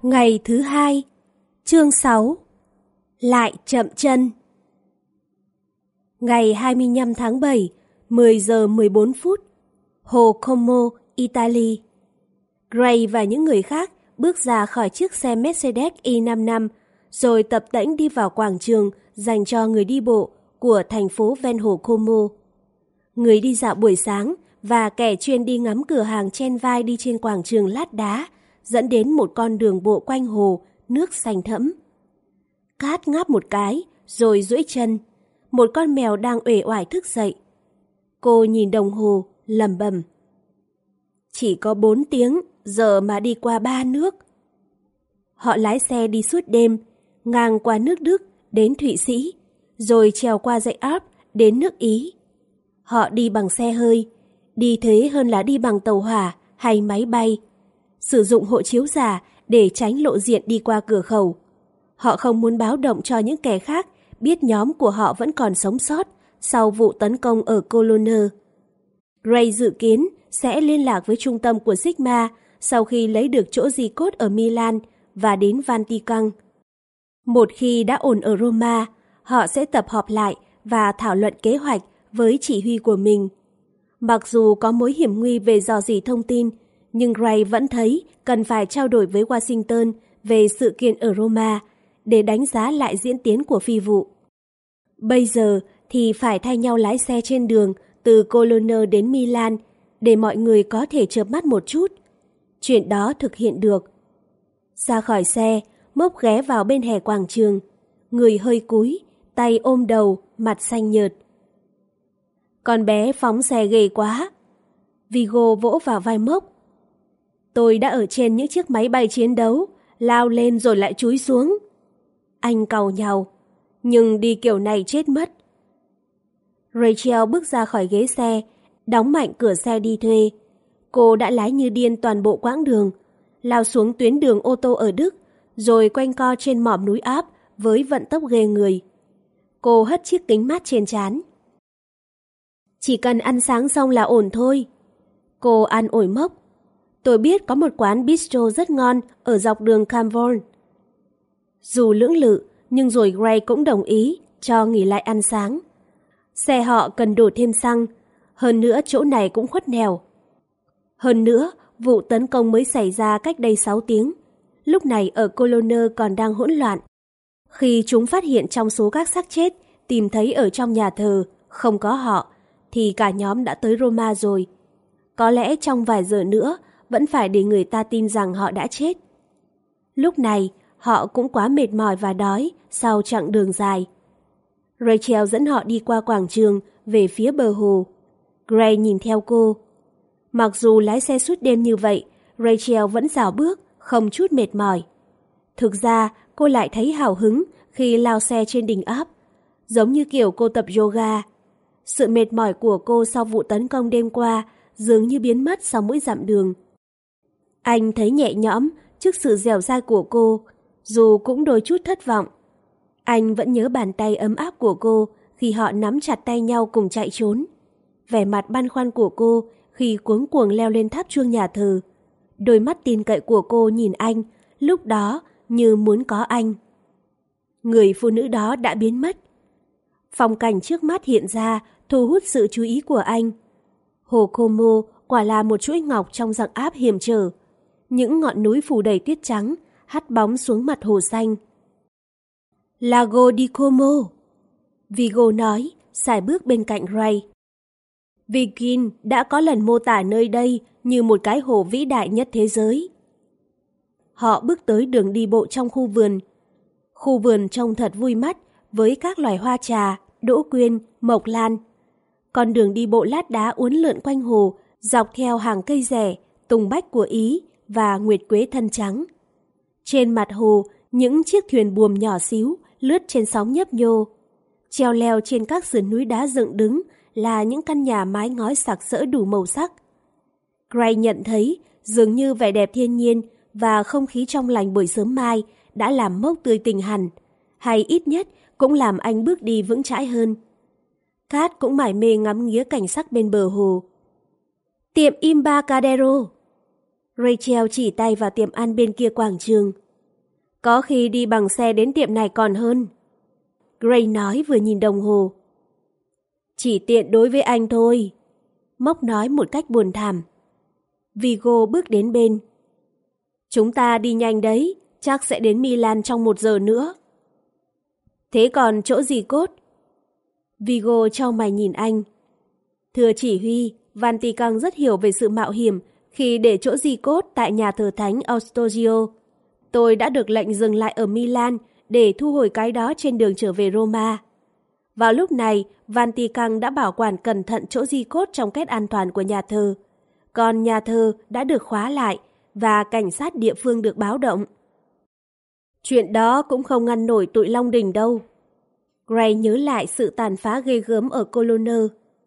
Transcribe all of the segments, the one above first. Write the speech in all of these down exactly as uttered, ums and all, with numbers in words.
Ngày thứ hai, chương sáu. Lại chậm chân. Ngày hai mươi lăm tháng bảy, mười giờ mười bốn phút, Hồ Como, Italy. Gray và những người khác bước ra khỏi chiếc xe Mercedes E năm năm, rồi tập tễnh đi vào quảng trường dành cho người đi bộ của thành phố ven hồ Como. Người đi dạo buổi sáng và kẻ chuyên đi ngắm cửa hàng chen vai đi trên quảng trường lát đá, dẫn đến một con đường bộ quanh hồ, nước xanh thẫm. Cát ngáp một cái, rồi duỗi chân. Một con mèo đang uể oải thức dậy. Cô nhìn đồng hồ, lẩm bẩm. Chỉ có bốn tiếng, giờ mà đi qua ba nước. Họ lái xe đi suốt đêm, ngang qua nước Đức đến Thụy Sĩ, rồi trèo qua dãy Alps đến nước Ý. Họ đi bằng xe hơi, đi thế hơn là đi bằng tàu hỏa hay máy bay. Sử dụng hộ chiếu giả để tránh lộ diện đi qua cửa khẩu. Họ không muốn báo động cho những kẻ khác biết nhóm của họ vẫn còn sống sót sau vụ tấn công ở Cologne. Gray dự kiến sẽ liên lạc với trung tâm của Sigma sau khi lấy được chỗ di cốt ở Milan và đến Vatican. Một khi đã ổn ở Roma, họ sẽ tập họp lại và thảo luận kế hoạch với chỉ huy của mình. Mặc dù có mối hiểm nguy về rò rỉ thông tin, nhưng Gray vẫn thấy cần phải trao đổi với Washington về sự kiện ở Roma để đánh giá lại diễn tiến của phi vụ. Bây giờ thì phải thay nhau lái xe trên đường từ Cologne đến Milan để mọi người có thể chợp mắt một chút. Chuyện đó thực hiện được. Ra khỏi xe, Mốc ghé vào bên hè quảng trường, người hơi cúi, tay ôm đầu, mặt xanh nhợt. Con bé phóng xe ghê quá. Vigo vỗ vào vai Mốc. Tôi đã ở trên những chiếc máy bay chiến đấu, lao lên rồi lại chúi xuống. Anh càu nhàu, nhưng đi kiểu này chết mất. Rachel bước ra khỏi ghế xe, đóng mạnh cửa xe đi thuê. Cô đã lái như điên toàn bộ quãng đường, lao xuống tuyến đường ô tô ở Đức, rồi quanh co trên mỏm núi Alps với vận tốc ghê người. Cô hất chiếc kính mát trên trán. Chỉ cần ăn sáng xong là ổn thôi. Cô an ủi Mốc. Tôi biết có một quán bistro rất ngon ở dọc đường Camborne. Dù lưỡng lự, nhưng rồi Gray cũng đồng ý cho nghỉ lại ăn sáng. Xe họ cần đổ thêm xăng, hơn nữa chỗ này cũng khuất nẻo. Hơn nữa, vụ tấn công mới xảy ra cách đây sáu tiếng. Lúc này ở Cologne còn đang hỗn loạn. Khi chúng phát hiện trong số các xác chết tìm thấy ở trong nhà thờ không có họ, thì cả nhóm đã tới Roma rồi. Có lẽ trong vài giờ nữa vẫn phải để người ta tin rằng họ đã chết. Lúc này, họ cũng quá mệt mỏi và đói sau chặng đường dài. Rachel dẫn họ đi qua quảng trường về phía bờ hồ. Gray nhìn theo cô. Mặc dù lái xe suốt đêm như vậy, Rachel vẫn rảo bước, không chút mệt mỏi. Thực ra, cô lại thấy hào hứng khi lao xe trên đỉnh Alps, giống như kiểu cô tập yoga. Sự mệt mỏi của cô sau vụ tấn công đêm qua dường như biến mất sau mỗi dặm đường. Anh thấy nhẹ nhõm trước sự dẻo dai của cô, dù cũng đôi chút thất vọng. Anh vẫn nhớ bàn tay ấm áp của cô khi họ nắm chặt tay nhau cùng chạy trốn. Vẻ mặt băn khoăn của cô khi cuống cuồng leo lên tháp chuông nhà thờ. Đôi mắt tin cậy của cô nhìn anh, lúc đó như muốn có anh. Người phụ nữ đó đã biến mất. Phong cảnh trước mắt hiện ra thu hút sự chú ý của anh. Hồ Como quả là một chuỗi ngọc trong dặng Alps hiểm trở. Những ngọn núi phủ đầy tuyết trắng hắt bóng xuống mặt hồ xanh. Lago di Como, Vigo nói, sải bước bên cạnh Gray. Viking đã có lần mô tả nơi đây như một cái hồ vĩ đại nhất thế giới. Họ bước tới đường đi bộ trong khu vườn. Khu vườn trông thật vui mắt với các loài hoa trà, đỗ quyên, mộc lan. Con đường đi bộ lát đá uốn lượn quanh hồ, dọc theo hàng cây rẻ, tùng bách của Ý và nguyệt quế thân trắng. Trên mặt hồ, những chiếc thuyền buồm nhỏ xíu lướt trên sóng nhấp nhô. Treo leo trên các sườn núi đá dựng đứng là những căn nhà mái ngói sặc sỡ đủ màu sắc. Gray nhận thấy dường như vẻ đẹp thiên nhiên và không khí trong lành buổi sớm mai đã làm Mốc tươi tỉnh hẳn, hay ít nhất cũng làm anh bước đi vững chãi hơn. Kat cũng mải mê ngắm nghía cảnh sắc bên bờ hồ. Tiệm Embarcadero. Rachel chỉ tay vào tiệm ăn bên kia quảng trường. Có khi đi bằng xe đến tiệm này còn hơn. Gray nói vừa nhìn đồng hồ. Chỉ tiện đối với anh thôi. Mốc nói một cách buồn thảm. Vigo bước đến bên. Chúng ta đi nhanh đấy, chắc sẽ đến Milan trong một giờ nữa. Thế còn chỗ gì cốt? Vigo chau mày nhìn anh. Thưa chỉ huy, Vatican rất hiểu về sự mạo hiểm khi để chỗ di cốt tại nhà thờ thánh Ostorgio. Tôi đã được lệnh dừng lại ở Milan để thu hồi cái đó trên đường trở về Roma. Vào lúc này, Vatican đã bảo quản cẩn thận chỗ di cốt trong két an toàn của nhà thờ. Còn nhà thờ đã được khóa lại và cảnh sát địa phương được báo động. Chuyện đó cũng không ngăn nổi tụi Long Đình đâu. Gray nhớ lại sự tàn phá ghê gớm ở Cologne.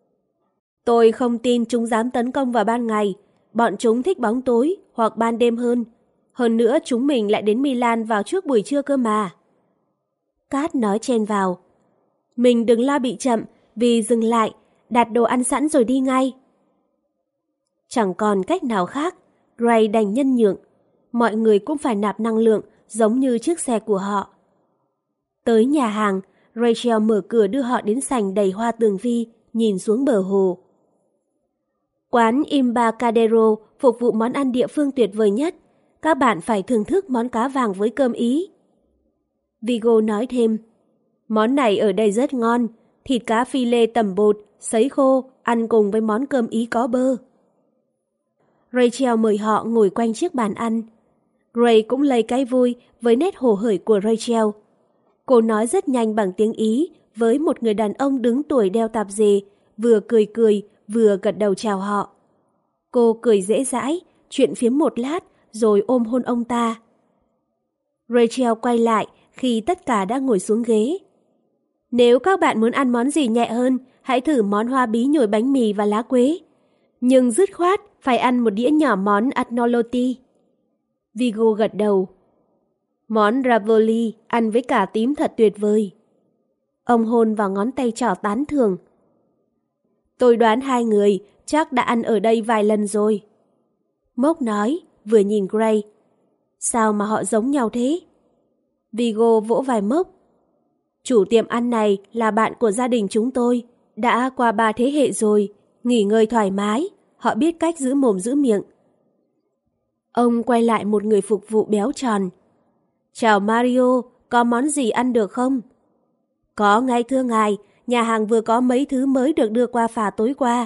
Tôi không tin chúng dám tấn công vào ban ngày. Bọn chúng thích bóng tối hoặc ban đêm hơn. Hơn nữa chúng mình lại đến Milan vào trước buổi trưa cơ mà. Cát nói chen vào. Mình đừng lo bị chậm, vì dừng lại, đặt đồ ăn sẵn rồi đi ngay. Chẳng còn cách nào khác, Gray đành nhân nhượng. Mọi người cũng phải nạp năng lượng giống như chiếc xe của họ. Tới nhà hàng, Rachel mở cửa đưa họ đến sảnh đầy hoa tường vi, nhìn xuống bờ hồ. Quán Imbacadero phục vụ món ăn địa phương tuyệt vời nhất. Các bạn phải thưởng thức món cá vàng với cơm Ý. Vigo nói thêm, món này ở đây rất ngon, thịt cá phi lê tẩm bột, sấy khô, ăn cùng với món cơm Ý có bơ. Rachel mời họ ngồi quanh chiếc bàn ăn. Gray cũng lấy cái vui với nét hồ hởi của Rachel. Cô nói rất nhanh bằng tiếng Ý với một người đàn ông đứng tuổi đeo tạp dề, vừa cười cười, vừa gật đầu chào họ. Cô cười dễ dãi, chuyện phiếm một lát, rồi ôm hôn ông ta. Rachel quay lại khi tất cả đã ngồi xuống ghế. Nếu các bạn muốn ăn món gì nhẹ hơn, hãy thử món hoa bí nhồi bánh mì và lá quế. Nhưng dứt khoát phải ăn một đĩa nhỏ món agnolotti. Vigo gật đầu. Món ravioli ăn với cà tím thật tuyệt vời. Ông hôn vào ngón tay trỏ tán thưởng. Tôi đoán hai người chắc đã ăn ở đây vài lần rồi. Mốc nói, vừa nhìn Gray. Sao mà họ giống nhau thế? Vigo vỗ vai Mốc. Chủ tiệm ăn này là bạn của gia đình chúng tôi, đã qua ba thế hệ rồi, nghỉ ngơi thoải mái, họ biết cách giữ mồm giữ miệng. Ông quay lại một người phục vụ béo tròn. Chào Mario, có món gì ăn được không? Có ngay thưa ngài, nhà hàng vừa có mấy thứ mới được đưa qua phà tối qua.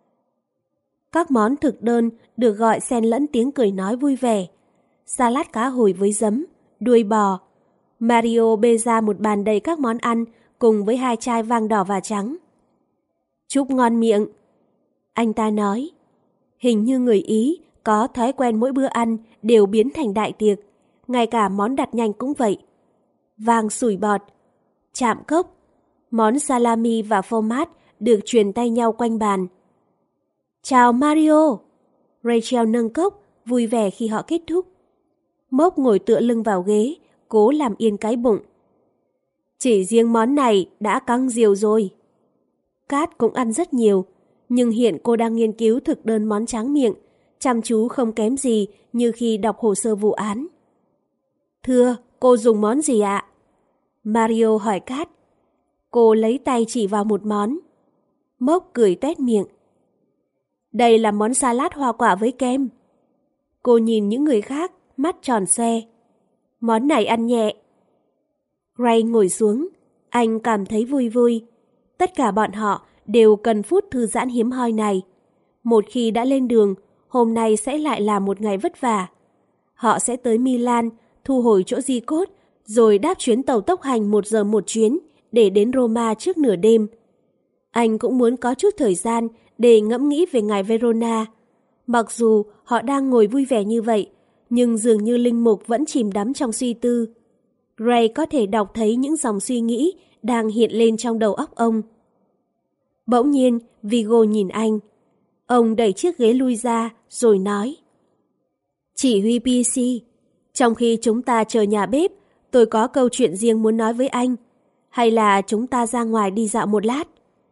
Các món thực đơn được gọi xen lẫn tiếng cười nói vui vẻ. Salad cá hồi với giấm, đuôi bò. Mario bê ra một bàn đầy các món ăn cùng với hai chai vang đỏ và trắng. Chúc ngon miệng. Anh ta nói. Hình như người Ý có thói quen mỗi bữa ăn đều biến thành đại tiệc. Ngay cả món đặt nhanh cũng vậy. Vang sủi bọt, chạm cốc, món salami và phô mát được truyền tay nhau quanh bàn. Chào Mario! Rachel nâng cốc, vui vẻ khi họ kết thúc. Mốc ngồi tựa lưng vào ghế, cố làm yên cái bụng. Chỉ riêng món này đã căng diều rồi. Cát cũng ăn rất nhiều, nhưng hiện cô đang nghiên cứu thực đơn món tráng miệng, chăm chú không kém gì như khi đọc hồ sơ vụ án. Thưa, cô dùng món gì ạ? Mario hỏi Cát. Cô lấy tay chỉ vào một món. Mốc cười tuét miệng. Đây là món salad hoa quả với kem. Cô nhìn những người khác, mắt tròn xoe. Món này ăn nhẹ. Gray ngồi xuống, anh cảm thấy vui vui. Tất cả bọn họ đều cần phút thư giãn hiếm hoi này. Một khi đã lên đường, hôm nay sẽ lại là một ngày vất vả. Họ sẽ tới Milan, thu hồi chỗ di cốt, rồi đáp chuyến tàu tốc hành một giờ một chuyến để đến Roma trước nửa đêm. Anh cũng muốn có chút thời gian để ngẫm nghĩ về ngài Verona. Mặc dù họ đang ngồi vui vẻ như vậy, nhưng dường như linh mục vẫn chìm đắm trong suy tư. Gray có thể đọc thấy những dòng suy nghĩ đang hiện lên trong đầu óc ông. Bỗng nhiên, Vigo nhìn anh. Ông đẩy chiếc ghế lui ra, rồi nói. Chỉ huy pê xê, trong khi chúng ta chờ nhà bếp, tôi có câu chuyện riêng muốn nói với anh. Hay là chúng ta ra ngoài đi dạo một lát?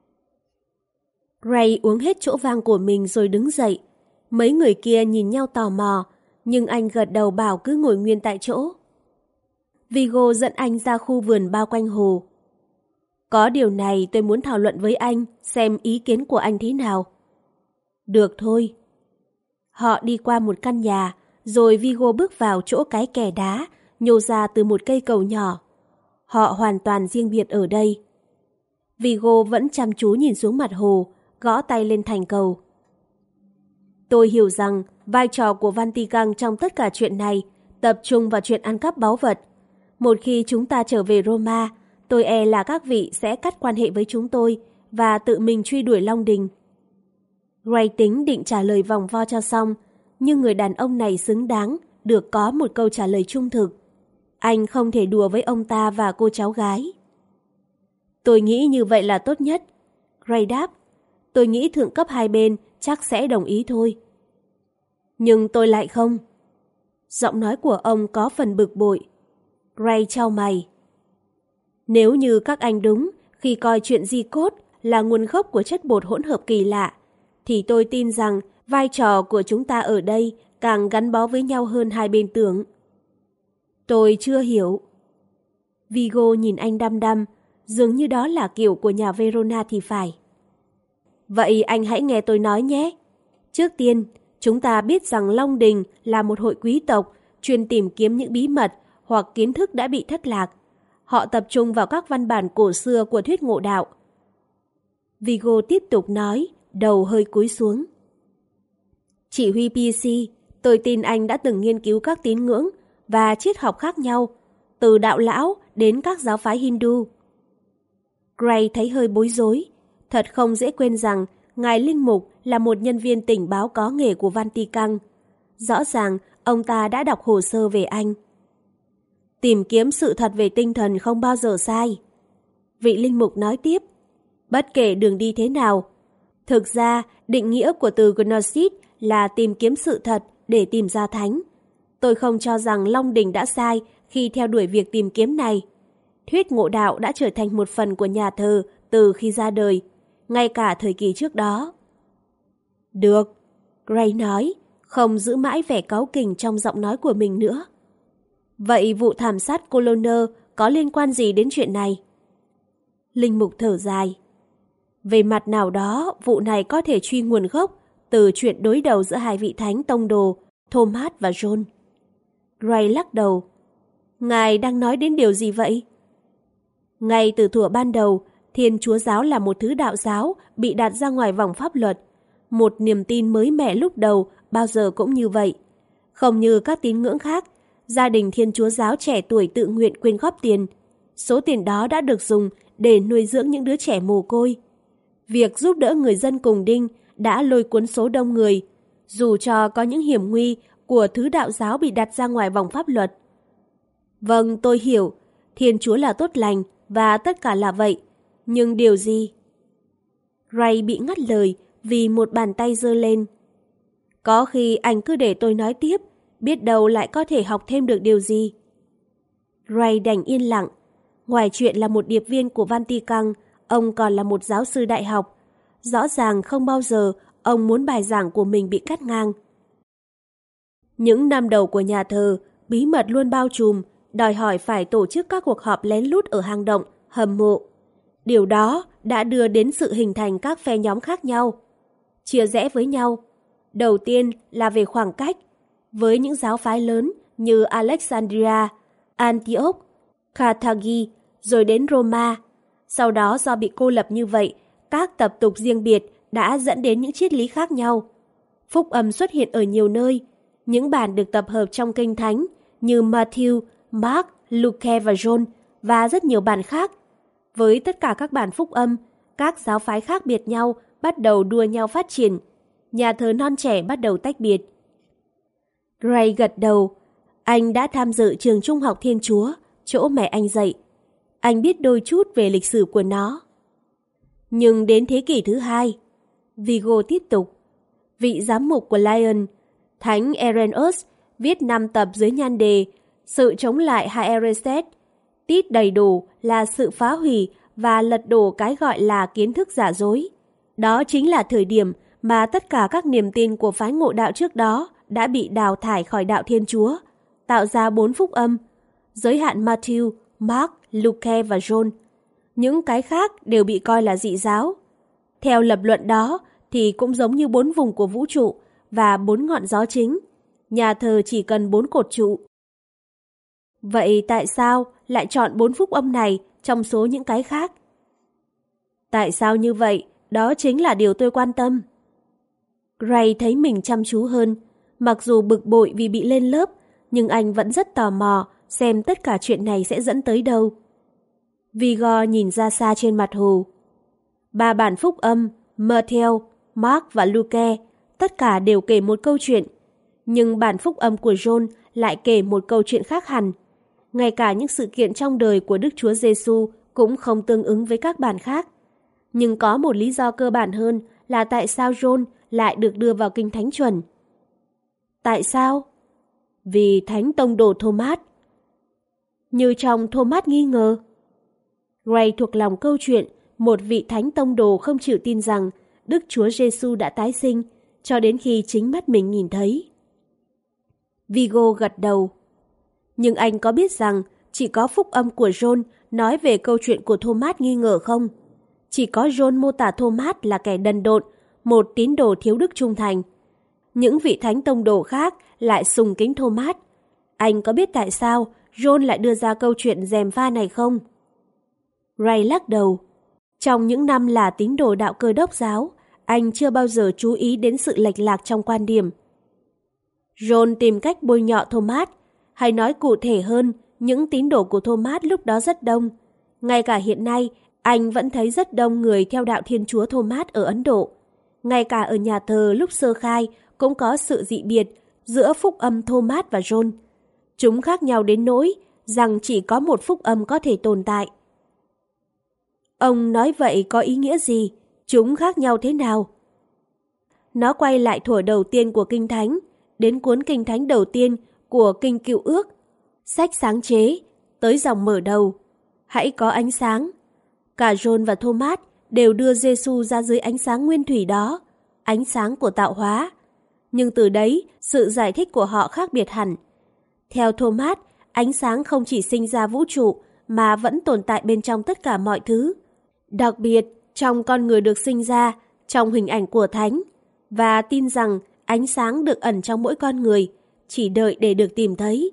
Gray uống hết chỗ vang của mình rồi đứng dậy. Mấy người kia nhìn nhau tò mò, nhưng anh gật đầu bảo cứ ngồi nguyên tại chỗ. Vigo dẫn anh ra khu vườn bao quanh hồ. Có điều này tôi muốn thảo luận với anh, xem ý kiến của anh thế nào. Được thôi. Họ đi qua một căn nhà, rồi Vigo bước vào chỗ cái kè đá, nhô ra từ một cây cầu nhỏ. Họ hoàn toàn riêng biệt ở đây. Vigo vẫn chăm chú nhìn xuống mặt hồ, gõ tay lên thành cầu. Tôi hiểu rằng vai trò của Vatican trong tất cả chuyện này tập trung vào chuyện ăn cắp báu vật. Một khi chúng ta trở về Roma, tôi e là các vị sẽ cắt quan hệ với chúng tôi và tự mình truy đuổi Long Đình. Gray tính định trả lời vòng vo cho xong, nhưng người đàn ông này xứng đáng được có một câu trả lời trung thực. Anh không thể đùa với ông ta và cô cháu gái. Tôi nghĩ như vậy là tốt nhất. Gray đáp. Tôi nghĩ thượng cấp hai bên chắc sẽ đồng ý thôi. Nhưng tôi lại không. Giọng nói của ông có phần bực bội. Gray chau mày. Nếu như các anh đúng khi coi chuyện di cốt là nguồn gốc của chất bột hỗn hợp kỳ lạ, thì tôi tin rằng vai trò của chúng ta ở đây càng gắn bó với nhau hơn hai bên tưởng. Tôi chưa hiểu. Vigo nhìn anh đăm đăm, dường như đó là kiểu của nhà Verona thì phải. Vậy anh hãy nghe tôi nói nhé. Trước tiên, chúng ta biết rằng Long Đình là một hội quý tộc chuyên tìm kiếm những bí mật hoặc kiến thức đã bị thất lạc. Họ tập trung vào các văn bản cổ xưa của thuyết ngộ đạo. Vigo tiếp tục nói, đầu hơi cúi xuống. Chỉ huy pê xê, tôi tin anh đã từng nghiên cứu các tín ngưỡng và triết học khác nhau, từ đạo lão đến các giáo phái Hindu. Gray thấy hơi bối rối. Thật không dễ quên rằng ngài linh mục là một nhân viên tình báo có nghề của Vatican. Rõ ràng ông ta đã đọc hồ sơ về anh. Tìm kiếm sự thật về tinh thần không bao giờ sai. Vị linh mục nói tiếp. Bất kể đường đi thế nào. Thực ra, định nghĩa của từ Gnosis là tìm kiếm sự thật để tìm ra thánh. Tôi không cho rằng Long Đình đã sai khi theo đuổi việc tìm kiếm này. Thuyết ngộ đạo đã trở thành một phần của nhà thờ từ khi ra đời, ngay cả thời kỳ trước đó. Được, Gray nói, không giữ mãi vẻ cáu kỉnh trong giọng nói của mình nữa. Vậy vụ thảm sát Coloner có liên quan gì đến chuyện này? Linh mục thở dài. Về mặt nào đó, vụ này có thể truy nguồn gốc từ chuyện đối đầu giữa hai vị thánh tông đồ, Thomas và John. Gray lắc đầu. Ngài đang nói đến điều gì vậy? Ngay từ thuở ban đầu, Thiên Chúa giáo là một thứ đạo giáo bị đặt ra ngoài vòng pháp luật. Một niềm tin mới mẻ lúc đầu bao giờ cũng như vậy. Không như các tín ngưỡng khác, gia đình Thiên Chúa giáo trẻ tuổi tự nguyện quyên góp tiền. Số tiền đó đã được dùng để nuôi dưỡng những đứa trẻ mồ côi. Việc giúp đỡ người dân cùng đinh đã lôi cuốn số đông người, dù cho có những hiểm nguy của thứ đạo giáo bị đặt ra ngoài vòng pháp luật. Vâng, tôi hiểu, Thiên Chúa là tốt lành và tất cả là vậy. Nhưng điều gì? Gray bị ngắt lời vì một bàn tay giơ lên. Có khi anh cứ để tôi nói tiếp, biết đâu lại có thể học thêm được điều gì. Gray đành yên lặng. Ngoài chuyện là một điệp viên của Vatican, ông còn là một giáo sư đại học. Rõ ràng không bao giờ ông muốn bài giảng của mình bị cắt ngang. Những năm đầu của nhà thờ, bí mật luôn bao trùm, đòi hỏi phải tổ chức các cuộc họp lén lút ở hang động, hầm mộ. Điều đó đã đưa đến sự hình thành các phe nhóm khác nhau, chia rẽ với nhau. Đầu tiên là về khoảng cách, với những giáo phái lớn như Alexandria, Antioch, Carthage, rồi đến Roma. Sau đó do bị cô lập như vậy, các tập tục riêng biệt đã dẫn đến những triết lý khác nhau. Phúc âm xuất hiện ở nhiều nơi, những bản được tập hợp trong kinh thánh như Matthew, Mark, Luke và John và rất nhiều bản khác. Với tất cả các bản phúc âm, các giáo phái khác biệt nhau bắt đầu đua nhau phát triển. Nhà thờ non trẻ bắt đầu tách biệt. Gray gật đầu. Anh đã tham dự trường trung học Thiên Chúa, chỗ mẹ anh dạy. Anh biết đôi chút về lịch sử của nó. Nhưng đến thế kỷ thứ hai, Vigo tiếp tục. Vị giám mục của Lyon, Thánh Irenaeus, viết năm tập dưới nhan đề Sự chống lại hai hereses. Tít đầy đủ là sự phá hủy và lật đổ cái gọi là kiến thức giả dối. Đó chính là thời điểm mà tất cả các niềm tin của phái ngộ đạo trước đó đã bị đào thải khỏi đạo Thiên Chúa, tạo ra bốn phúc âm. giới hạn Matthew, Mark, Luke và John. Những cái khác đều bị coi là dị giáo. Theo lập luận đó thì cũng giống như bốn vùng của vũ trụ và bốn ngọn gió chính, nhà thờ chỉ cần bốn cột trụ. Vậy tại sao lại chọn bốn phúc âm này trong số những cái khác? Tại sao như vậy? Đó chính là điều tôi quan tâm. Gray thấy mình chăm chú hơn. Mặc dù bực bội vì bị lên lớp, nhưng anh vẫn rất tò mò xem tất cả chuyện này sẽ dẫn tới đâu. Vigor nhìn ra xa trên mặt hồ. Ba bản phúc âm, Matthew, Mark và Luke, tất cả đều kể một câu chuyện. Nhưng bản phúc âm của John lại kể một câu chuyện khác hẳn. Ngay cả những sự kiện trong đời của Đức Chúa Giêsu cũng không tương ứng với các bản khác. Nhưng có một lý do cơ bản hơn là tại sao John lại được đưa vào kinh thánh chuẩn. Tại sao? Vì thánh tông đồ Thomas. Như trong Thomas nghi ngờ. Gray thuộc lòng câu chuyện một vị thánh tông đồ không chịu tin rằng Đức Chúa Giêsu đã tái sinh cho đến khi chính mắt mình nhìn thấy. Vigo gật đầu. Nhưng anh có biết rằng chỉ có phúc âm của John nói về câu chuyện của Thomas nghi ngờ không? Chỉ có John mô tả Thomas là kẻ đần độn, một tín đồ thiếu đức trung thành. Những vị thánh tông đồ khác lại sùng kính Thomas. Anh có biết tại sao John lại đưa ra câu chuyện gièm pha này không? Ray lắc đầu. Trong những năm là tín đồ đạo Cơ Đốc giáo, anh chưa bao giờ chú ý đến sự lệch lạc trong quan điểm. John tìm cách bôi nhọ Thomas, hay nói cụ thể hơn, những tín đồ của Thomas lúc đó rất đông. Ngay cả hiện nay, anh vẫn thấy rất đông người theo đạo Thiên Chúa Thomas ở Ấn Độ. Ngay cả ở nhà thờ lúc sơ khai cũng có sự dị biệt giữa phúc âm Thomas và John. Chúng khác nhau đến nỗi rằng chỉ có một phúc âm có thể tồn tại. Ông nói vậy có ý nghĩa gì? Chúng khác nhau thế nào? Nó quay lại thuở đầu tiên của Kinh Thánh, đến cuốn Kinh Thánh đầu tiên của Kinh Cựu Ước, sách sáng chế, tới dòng mở đầu. Hãy có ánh sáng. Cả John và Thomas đều đưa Giêsu ra dưới ánh sáng nguyên thủy đó, ánh sáng của tạo hóa. Nhưng từ đấy, sự giải thích của họ khác biệt hẳn. Theo Thomas, ánh sáng không chỉ sinh ra vũ trụ mà vẫn tồn tại bên trong tất cả mọi thứ. Đặc biệt, trong con người được sinh ra, trong hình ảnh của Thánh, và tin rằng ánh sáng được ẩn trong mỗi con người, chỉ đợi để được tìm thấy.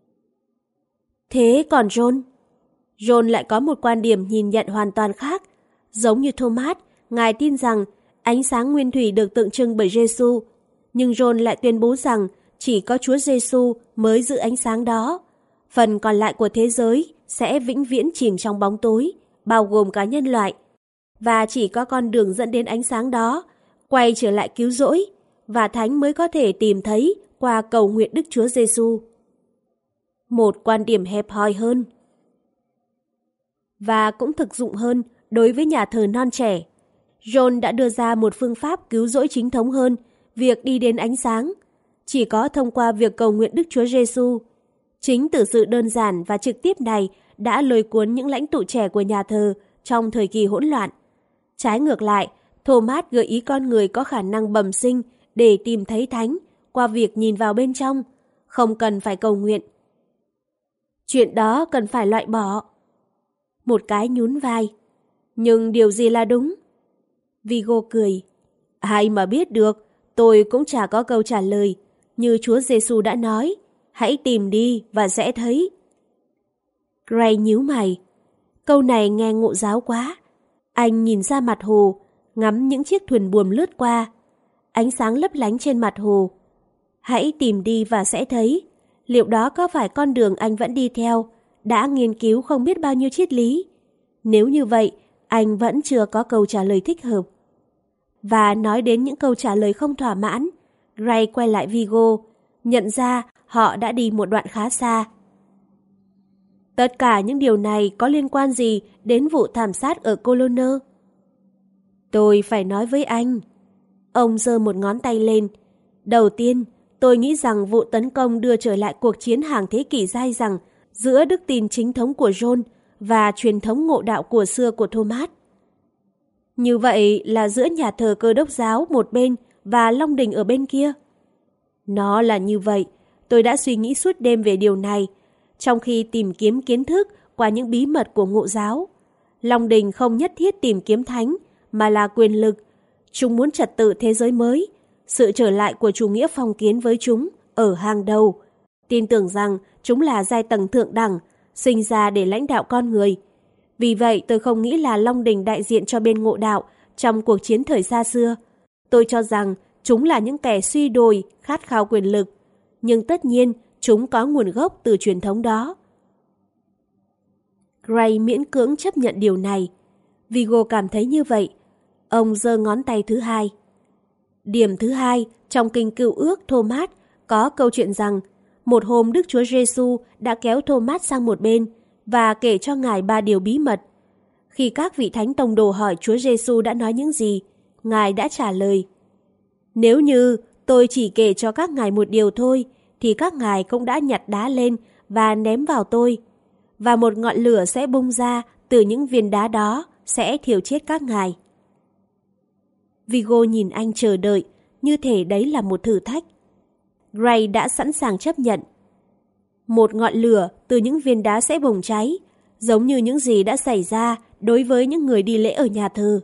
Thế còn John? John lại có một quan điểm nhìn nhận hoàn toàn khác. Giống như Thomas, Ngài tin rằng ánh sáng nguyên thủy được tượng trưng bởi Giêsu, nhưng John lại tuyên bố rằng chỉ có Chúa Giêsu mới giữ ánh sáng đó. Phần còn lại của thế giới sẽ vĩnh viễn chìm trong bóng tối, bao gồm cả nhân loại. Và chỉ có con đường dẫn đến ánh sáng đó, quay trở lại cứu rỗi, và Thánh mới có thể tìm thấy qua cầu nguyện Đức Chúa Giêsu. Một quan điểm hẹp hòi hơn. Và cũng thực dụng hơn đối với nhà thờ non trẻ. John đã đưa ra một phương pháp cứu rỗi chính thống hơn, việc đi đến ánh sáng. Chỉ có thông qua việc cầu nguyện Đức Chúa Giêsu. Chính từ sự đơn giản và trực tiếp này đã lôi cuốn những lãnh tụ trẻ của nhà thờ trong thời kỳ hỗn loạn. Trái ngược lại, Thomas gợi ý con người có khả năng bẩm sinh để tìm thấy Thánh qua việc nhìn vào bên trong, không cần phải cầu nguyện. Chuyện đó cần phải loại bỏ. Một cái nhún vai. Nhưng điều gì là đúng? Vigo cười. Ai mà biết được, tôi cũng chả có câu trả lời. Như Chúa Giêsu đã nói, hãy tìm đi và sẽ thấy. Gray nhíu mày. Câu này nghe ngộ giáo quá. Anh nhìn ra mặt hồ, ngắm những chiếc thuyền buồm lướt qua. Ánh sáng lấp lánh trên mặt hồ. Hãy tìm đi và sẽ thấy. Liệu đó có phải con đường anh vẫn đi theo, đã nghiên cứu không biết bao nhiêu triết lý? Nếu như vậy, anh vẫn chưa có câu trả lời thích hợp. Và nói đến những câu trả lời không thỏa mãn, Gray quay lại Vigo, nhận ra họ đã đi một đoạn khá xa. Tất cả những điều này có liên quan gì đến vụ thảm sát ở Cologne? Tôi phải nói với anh. Ông giơ một ngón tay lên. Đầu tiên, tôi nghĩ rằng vụ tấn công đưa trở lại cuộc chiến hàng thế kỷ dai dẳng giữa đức tin chính thống của John và truyền thống ngộ đạo của xưa của Thomas. Như vậy là giữa nhà thờ Cơ Đốc giáo một bên và Long Đình ở bên kia. Nó là như vậy. Tôi đã suy nghĩ suốt đêm về điều này. trong khi tìm kiếm kiến thức qua những bí mật của Ngộ giáo. Long Đình không nhất thiết tìm kiếm thánh, mà là quyền lực. Chúng muốn trật tự thế giới mới, sự trở lại của chủ nghĩa phong kiến với chúng ở hàng đầu. Tin tưởng rằng chúng là giai tầng thượng đẳng, sinh ra để lãnh đạo con người. Vì vậy tôi không nghĩ là Long Đình đại diện cho bên Ngộ đạo trong cuộc chiến thời xa xưa. Tôi cho rằng chúng là những kẻ suy đồi, khát khao quyền lực. Nhưng tất nhiên chúng có nguồn gốc từ truyền thống đó. Gray miễn cưỡng chấp nhận điều này. Vigo cảm thấy như vậy. Ông giơ ngón tay thứ hai. Điểm thứ hai, trong kinh Cựu Ước Thomas có câu chuyện rằng một hôm Đức Chúa Giêsu đã kéo Thomas sang một bên và kể cho Ngài ba điều bí mật. Khi các vị thánh tông đồ hỏi Chúa Giêsu đã nói những gì, Ngài đã trả lời: nếu như tôi chỉ kể cho các ngài một điều thôi, thì các ngài cũng đã nhặt đá lên và ném vào tôi, và một ngọn lửa sẽ bung ra từ những viên đá đó, sẽ thiêu chết các ngài. Vigo nhìn anh chờ đợi, như thể đấy là một thử thách. Gray đã sẵn sàng chấp nhận. Một ngọn lửa từ những viên đá sẽ bùng cháy, giống như những gì đã xảy ra đối với những người đi lễ ở nhà thờ.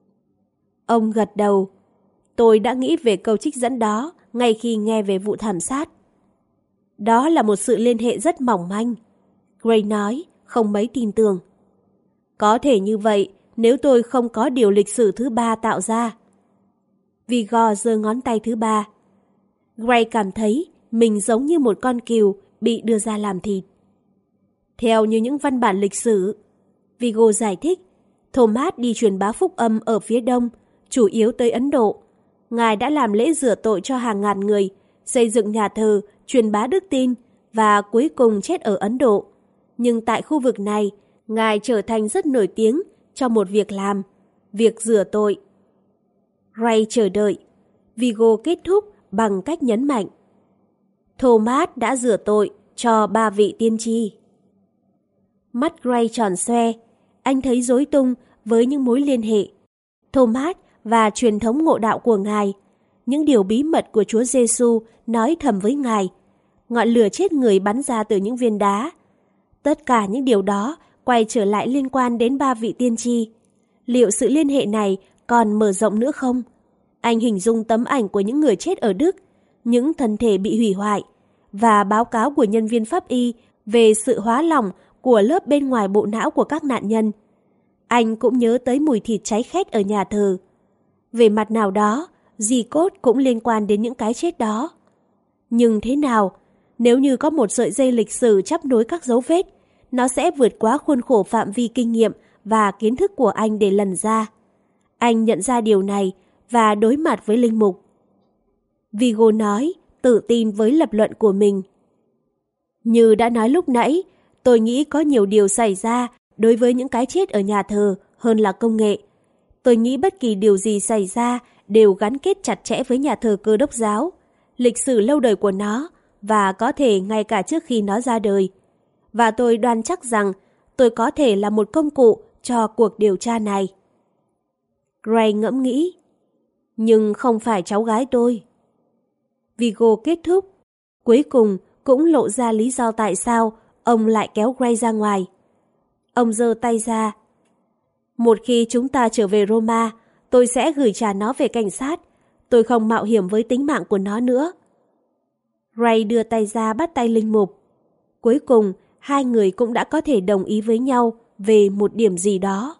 Ông gật đầu. Tôi đã nghĩ về câu trích dẫn đó ngay khi nghe về vụ thảm sát. Đó là một sự liên hệ rất mỏng manh, Gray nói, không mấy tin tưởng. Có thể như vậy nếu tôi không có điều lịch sử thứ ba tạo ra. Vigo giơ ngón tay thứ ba. Gray cảm thấy mình giống như một con cừu bị đưa ra làm thịt. Theo như những văn bản lịch sử, Vigo giải thích, Thomas đi truyền bá phúc âm ở phía đông, chủ yếu tới Ấn Độ. Ngài đã làm lễ rửa tội cho hàng ngàn người, xây dựng nhà thờ, truyền bá đức tin và cuối cùng chết ở Ấn Độ. Nhưng tại khu vực này, Ngài trở thành rất nổi tiếng cho một việc làm, việc rửa tội. Gray chờ đợi. Vigo kết thúc bằng cách nhấn mạnh. Thomas đã rửa tội cho ba vị tiên tri. Mắt Gray tròn xoe, anh thấy rối tung với những mối liên hệ. Thomas và truyền thống ngộ đạo của Ngài, những điều bí mật của Chúa Giêsu nói thầm với Ngài, ngọn lửa chết người bắn ra từ những viên đá. Tất cả những điều đó quay trở lại liên quan đến ba vị tiên tri. Liệu sự liên hệ này còn mở rộng nữa không? Anh hình dung tấm ảnh của những người chết ở Đức, những thân thể bị hủy hoại, và báo cáo của nhân viên pháp y về sự hóa lỏng của lớp bên ngoài bộ não của các nạn nhân. Anh cũng nhớ tới mùi thịt cháy khét ở nhà thờ. Về mặt nào đó, di cốt cũng liên quan đến những cái chết đó. Nhưng thế nào, nếu như có một sợi dây lịch sử chắp nối các dấu vết, nó sẽ vượt quá khuôn khổ phạm vi kinh nghiệm và kiến thức của anh để lần ra. Anh nhận ra điều này và đối mặt với linh mục. Vigo nói, tự tin với lập luận của mình. Như đã nói lúc nãy, tôi nghĩ có nhiều điều xảy ra đối với những cái chết ở nhà thờ hơn là công nghệ. Tôi nghĩ bất kỳ điều gì xảy ra đều gắn kết chặt chẽ với nhà thờ Cơ đốc giáo, lịch sử lâu đời của nó, và có thể ngay cả trước khi nó ra đời. Và tôi đoan chắc rằng tôi có thể là một công cụ cho cuộc điều tra này. Gray ngẫm nghĩ. Nhưng không phải cháu gái tôi. Vigo kết thúc. Cuối cùng cũng lộ ra lý do tại sao ông lại kéo Gray ra ngoài. Ông giơ tay ra. Một khi chúng ta trở về Roma, tôi sẽ gửi trả nó về cảnh sát. Tôi không mạo hiểm với tính mạng của nó nữa. Gray đưa tay ra bắt tay linh mục. Cuối cùng, hai người cũng đã có thể đồng ý với nhau về một điểm gì đó.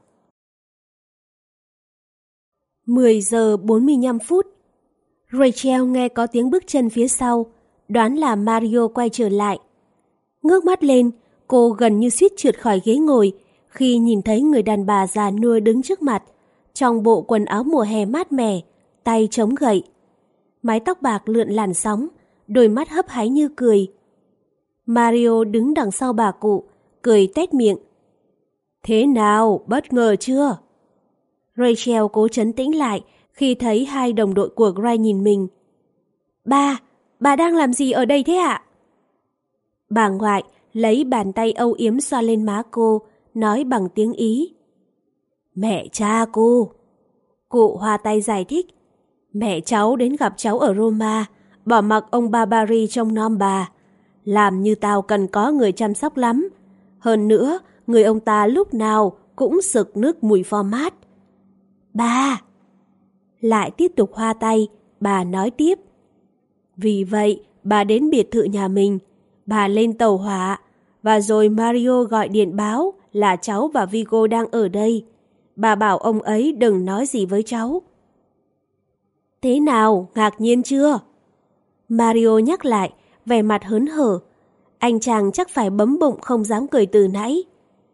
mười giờ bốn mươi lăm phút. Rachel nghe có tiếng bước chân phía sau, đoán là Mario quay trở lại. Ngước mắt lên, cô gần như suýt trượt khỏi ghế ngồi khi nhìn thấy người đàn bà già nua đứng trước mặt, trong bộ quần áo mùa hè mát mẻ, tay chống gậy. Mái tóc bạc lượn làn sóng, đôi mắt hấp háy như cười. Mario đứng đằng sau bà cụ, cười tét miệng. Thế nào, bất ngờ chưa? Rachel cố trấn tĩnh lại khi thấy hai đồng đội của Gray nhìn mình. Ba, bà đang làm gì ở đây thế ạ? Bà ngoại lấy bàn tay âu yếm xoa lên má cô, nói bằng tiếng Ý. Mẹ cha cô. Cụ hoa tay giải thích. Mẹ cháu đến gặp cháu ở Roma, bỏ mặc ông Barbari trông nom bà. làm như tao cần có người chăm sóc lắm. Hơn nữa, người ông ta lúc nào cũng sực nước mùi format. Ba! Lại tiếp tục hoa tay, bà nói tiếp. Vì vậy, bà đến biệt thự nhà mình, bà lên tàu hỏa, và rồi Mario gọi điện báo là cháu và Vigo đang ở đây. Bà bảo ông ấy đừng nói gì với cháu. Thế nào, ngạc nhiên chưa? Mario nhắc lại, vẻ mặt hớn hở. Anh chàng chắc phải bấm bụng không dám cười từ nãy.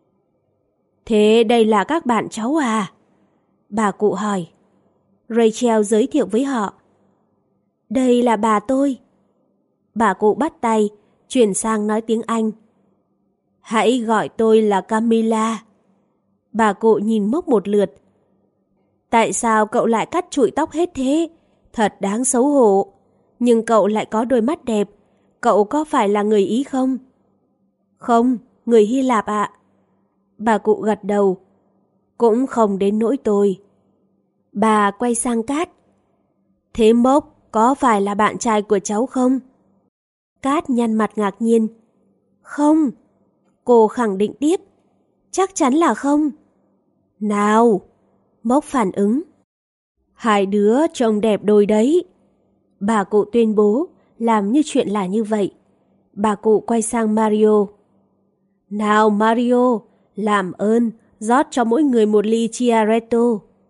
Thế đây là các bạn cháu à? Bà cụ hỏi. Rachel giới thiệu với họ. Đây là bà tôi. Bà cụ bắt tay, chuyển sang nói tiếng Anh. Hãy gọi tôi là Camilla. Bà cụ nhìn Mốc một lượt. Tại sao cậu lại cắt trụi tóc hết thế? Thật đáng xấu hổ. Nhưng cậu lại có đôi mắt đẹp. Cậu có phải là người Ý không? Không, người Hy Lạp ạ. Bà cụ gật đầu. Cũng không đến nỗi tôi. Bà quay sang Cát. Thế Mốc có phải là bạn trai của cháu không? Cát nhăn mặt ngạc nhiên. Không. Cô khẳng định tiếp. Chắc chắn là không. Nào! Mốc phản ứng. Hai đứa trông đẹp đôi đấy. Bà cụ tuyên bố, làm như chuyện là như vậy. Bà cụ quay sang Mario. Nào Mario, làm ơn, rót cho mỗi người một ly Chiaretto.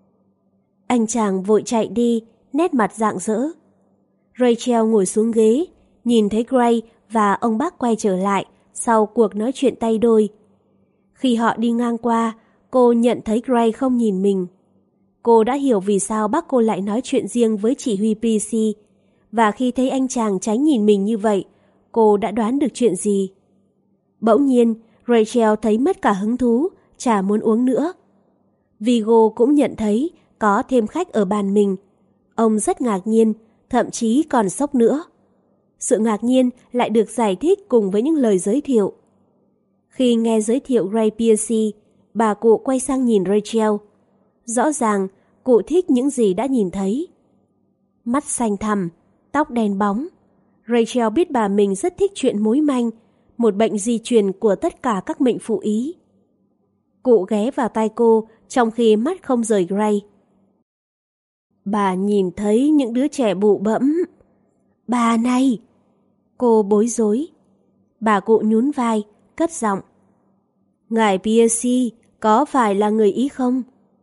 Anh chàng vội chạy đi, nét mặt rạng rỡ. Rachel ngồi xuống ghế, nhìn thấy Gray và ông bác quay trở lại sau cuộc nói chuyện tay đôi. Khi họ đi ngang qua, cô nhận thấy Gray không nhìn mình. Cô đã hiểu vì sao bác cô lại nói chuyện riêng với chỉ huy pê xê, và khi thấy anh chàng tránh nhìn mình như vậy, cô đã đoán được chuyện gì. Bỗng nhiên, Rachel thấy mất cả hứng thú, chả muốn uống nữa. Vigo cũng nhận thấy có thêm khách ở bàn mình. Ông rất ngạc nhiên, thậm chí còn sốc nữa. Sự ngạc nhiên lại được giải thích cùng với những lời giới thiệu. Khi nghe giới thiệu Ray Piercy, bà cụ quay sang nhìn Rachel. Rõ ràng, cụ thích những gì đã nhìn thấy. Mắt xanh thẳm, tóc đen bóng. Rachel biết bà mình rất thích chuyện mối manh, một bệnh di truyền của tất cả các mệnh phụ Ý. Cụ ghé vào tai cô trong khi mắt không rời Gray. Bà nhìn thấy những đứa trẻ bụ bẫm. Bà này! Cô bối rối. Bà cụ nhún vai, cất giọng. Ngài Piercy, có phải là người Ý không?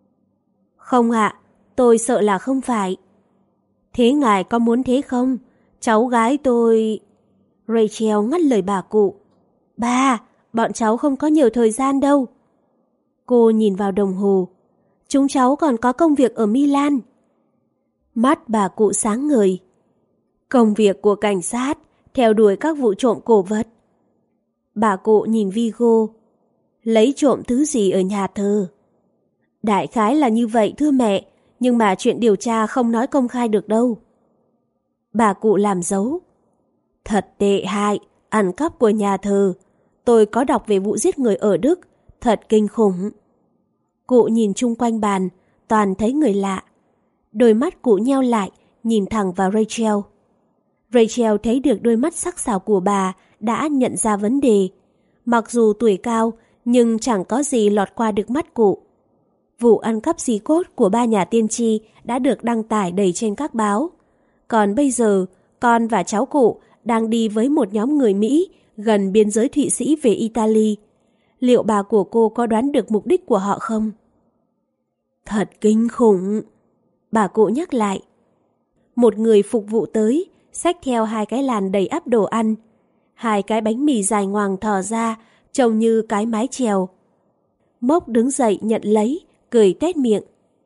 Không ạ, tôi sợ là không phải. Thế ngài có muốn thế không? Cháu gái tôi... Rachel ngắt lời bà cụ. Bà, bọn cháu không có nhiều thời gian đâu. Cô nhìn vào đồng hồ. Chúng cháu còn có công việc ở Milan. Mắt bà cụ sáng ngời. Công việc của cảnh sát, theo đuổi các vụ trộm cổ vật. Bà cụ nhìn Vigo. Lấy trộm thứ gì ở nhà thờ? Đại khái là như vậy thưa mẹ, nhưng mà chuyện điều tra không nói công khai được đâu. Bà cụ làm dấu. Thật tệ hại, ăn cắp của nhà thờ. Tôi có đọc về vụ giết người ở Đức, thật kinh khủng. Cụ nhìn chung quanh bàn, toàn thấy người lạ. Đôi mắt cụ nheo lại, nhìn thẳng vào Rachel. Rachel thấy được đôi mắt sắc sảo của bà đã nhận ra vấn đề. Mặc dù tuổi cao, nhưng chẳng có gì lọt qua được mắt cụ. Vụ ăn cắp di cốt của ba nhà tiên tri đã được đăng tải đầy trên các báo. Còn bây giờ, con và cháu cụ đang đi với một nhóm người Mỹ gần biên giới Thụy Sĩ về Italy. Liệu bà của cô có đoán được mục đích của họ không? Thật kinh khủng. Bà cụ nhắc lại. Một người phục vụ tới, xách theo hai cái làn đầy ắp đồ ăn. Hai cái bánh mì dài ngoằng thò ra, trông như cái mái chèo. Mốc đứng dậy nhận lấy, cười tét miệng.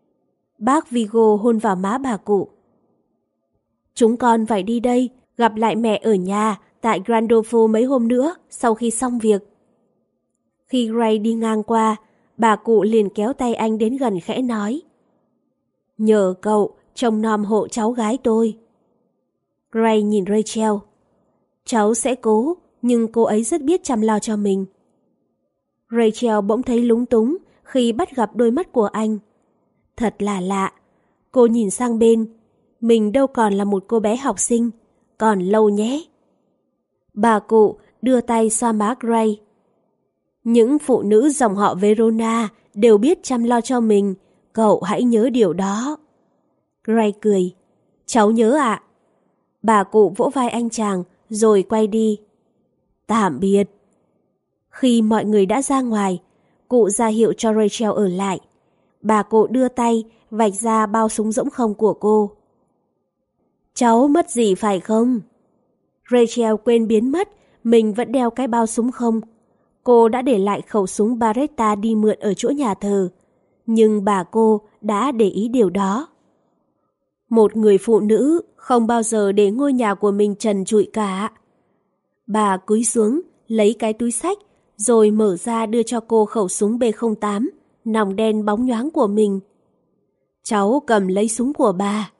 Bác Vigo hôn vào má bà cụ. Chúng con phải đi đây, gặp lại mẹ ở nhà tại Gandolfo mấy hôm nữa sau khi xong việc. Khi Gray đi ngang qua, bà cụ liền kéo tay anh đến gần khẽ nói. Nhờ cậu trông nom hộ cháu gái tôi. Gray nhìn Rachel. Cháu sẽ cố, nhưng cô ấy rất biết chăm lo cho mình. Rachel bỗng thấy lúng túng khi bắt gặp đôi mắt của anh. Thật là lạ. Cô nhìn sang bên. Mình đâu còn là một cô bé học sinh. Còn lâu nhé. Bà cụ đưa tay xoa má Gray. Những phụ nữ dòng họ Verona đều biết chăm lo cho mình, cậu hãy nhớ điều đó. Gray cười. Cháu nhớ ạ. Bà cụ vỗ vai anh chàng rồi quay đi. Tạm biệt. Khi mọi người đã ra ngoài, cụ ra hiệu cho Rachel ở lại. Bà cụ đưa tay vạch ra bao súng rỗng không của cô. Cháu mất gì phải không? Rachel quên biến mất mình vẫn đeo cái bao súng không. Cô đã để lại khẩu súng Beretta đi mượn ở chỗ nhà thờ, nhưng bà cô đã để ý điều đó. Một người phụ nữ không bao giờ để ngôi nhà của mình trần trụi cả. Bà cúi xuống, lấy cái túi xách, rồi mở ra đưa cho cô khẩu súng B không tám, nòng đen bóng nhoáng của mình. Cháu cầm lấy súng của bà.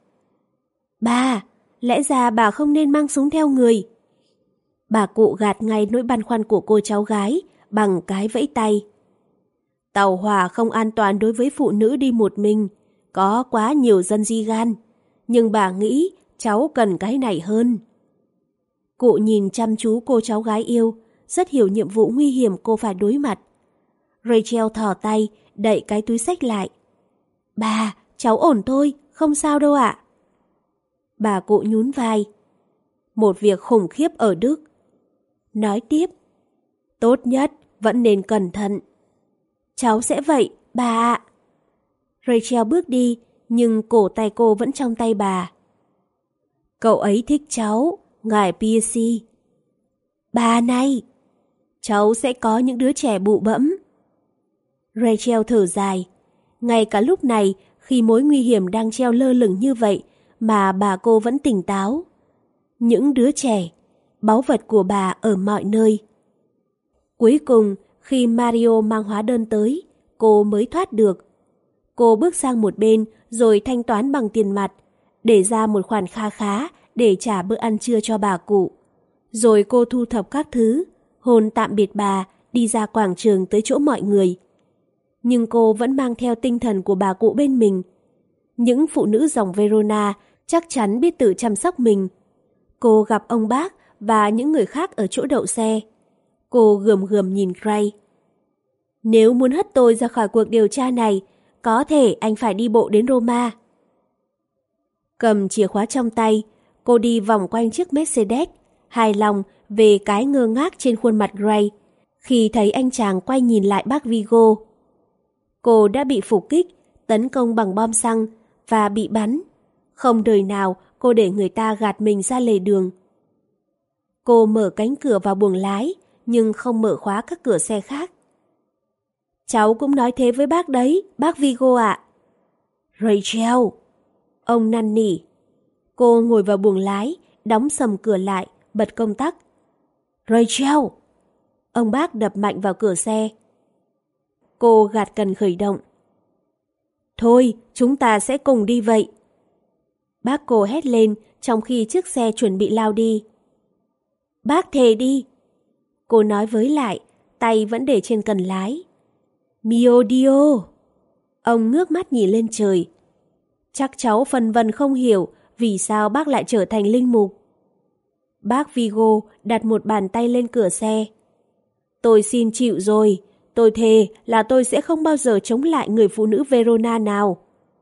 Bà, lẽ ra bà không nên mang súng theo người. Bà cụ gạt ngay nỗi băn khoăn của cô cháu gái bằng cái vẫy tay. Tàu hỏa không an toàn đối với phụ nữ đi một mình, có quá nhiều dân di gan. Nhưng bà nghĩ cháu cần cái này hơn. Cụ nhìn chăm chú cô cháu gái yêu, rất hiểu nhiệm vụ nguy hiểm cô phải đối mặt. Rachel thò tay, đậy cái túi xách lại. Bà, cháu ổn thôi, không sao đâu ạ. Bà cụ nhún vai. Một việc khủng khiếp ở Đức. Nói tiếp. Tốt nhất, vẫn nên cẩn thận. Cháu sẽ vậy, bà ạ. Rachel bước đi, nhưng cổ tay cô vẫn trong tay bà. Cậu ấy thích cháu, ngài Piercy. Bà này, cháu sẽ có những đứa trẻ bụ bẫm. Rachel thở dài. Ngay cả lúc này, khi mối nguy hiểm đang treo lơ lửng như vậy, mà bà cô vẫn tỉnh táo. Những đứa trẻ, báu vật của bà ở mọi nơi. Cuối cùng, khi Mario mang hóa đơn tới, cô mới thoát được. Cô bước sang một bên rồi thanh toán bằng tiền mặt, để ra một khoản kha khá để trả bữa ăn trưa cho bà cụ. Rồi cô thu thập các thứ, hôn tạm biệt bà, đi ra quảng trường tới chỗ mọi người. Nhưng cô vẫn mang theo tinh thần của bà cụ bên mình. Những phụ nữ dòng Verona chắc chắn biết tự chăm sóc mình. Cô gặp ông bác và những người khác ở chỗ đậu xe. Cô gườm gườm nhìn Gray. Nếu muốn hất tôi ra khỏi cuộc điều tra này, có thể anh phải đi bộ đến Roma. Cầm chìa khóa trong tay, cô đi vòng quanh chiếc Mercedes, hài lòng về cái ngơ ngác trên khuôn mặt Gray khi thấy anh chàng quay nhìn lại bác Vigo. Cô đã bị phục kích, tấn công bằng bom xăng và bị bắn. Không đời nào cô để người ta gạt mình ra lề đường. Cô mở cánh cửa vào buồng lái, nhưng không mở khóa các cửa xe khác. Cháu cũng nói thế với bác đấy, bác Vigo ạ. Rachel! Ông năn nỉ. Cô ngồi vào buồng lái, đóng sầm cửa lại, bật công tắc. Rachel! Ông bác đập mạnh vào cửa xe. Cô gạt cần khởi động. Thôi, chúng ta sẽ cùng đi vậy. Bác cô hét lên trong khi chiếc xe chuẩn bị lao đi. Bác thề đi. Cô nói với lại, tay vẫn để trên cần lái. Mio Dio! Ông ngước mắt nhìn lên trời. Chắc cháu phân vân không hiểu vì sao bác lại trở thành linh mục. Bác Vigo đặt một bàn tay lên cửa xe. Tôi xin chịu rồi. Tôi thề là tôi sẽ không bao giờ chống lại người phụ nữ Verona nào.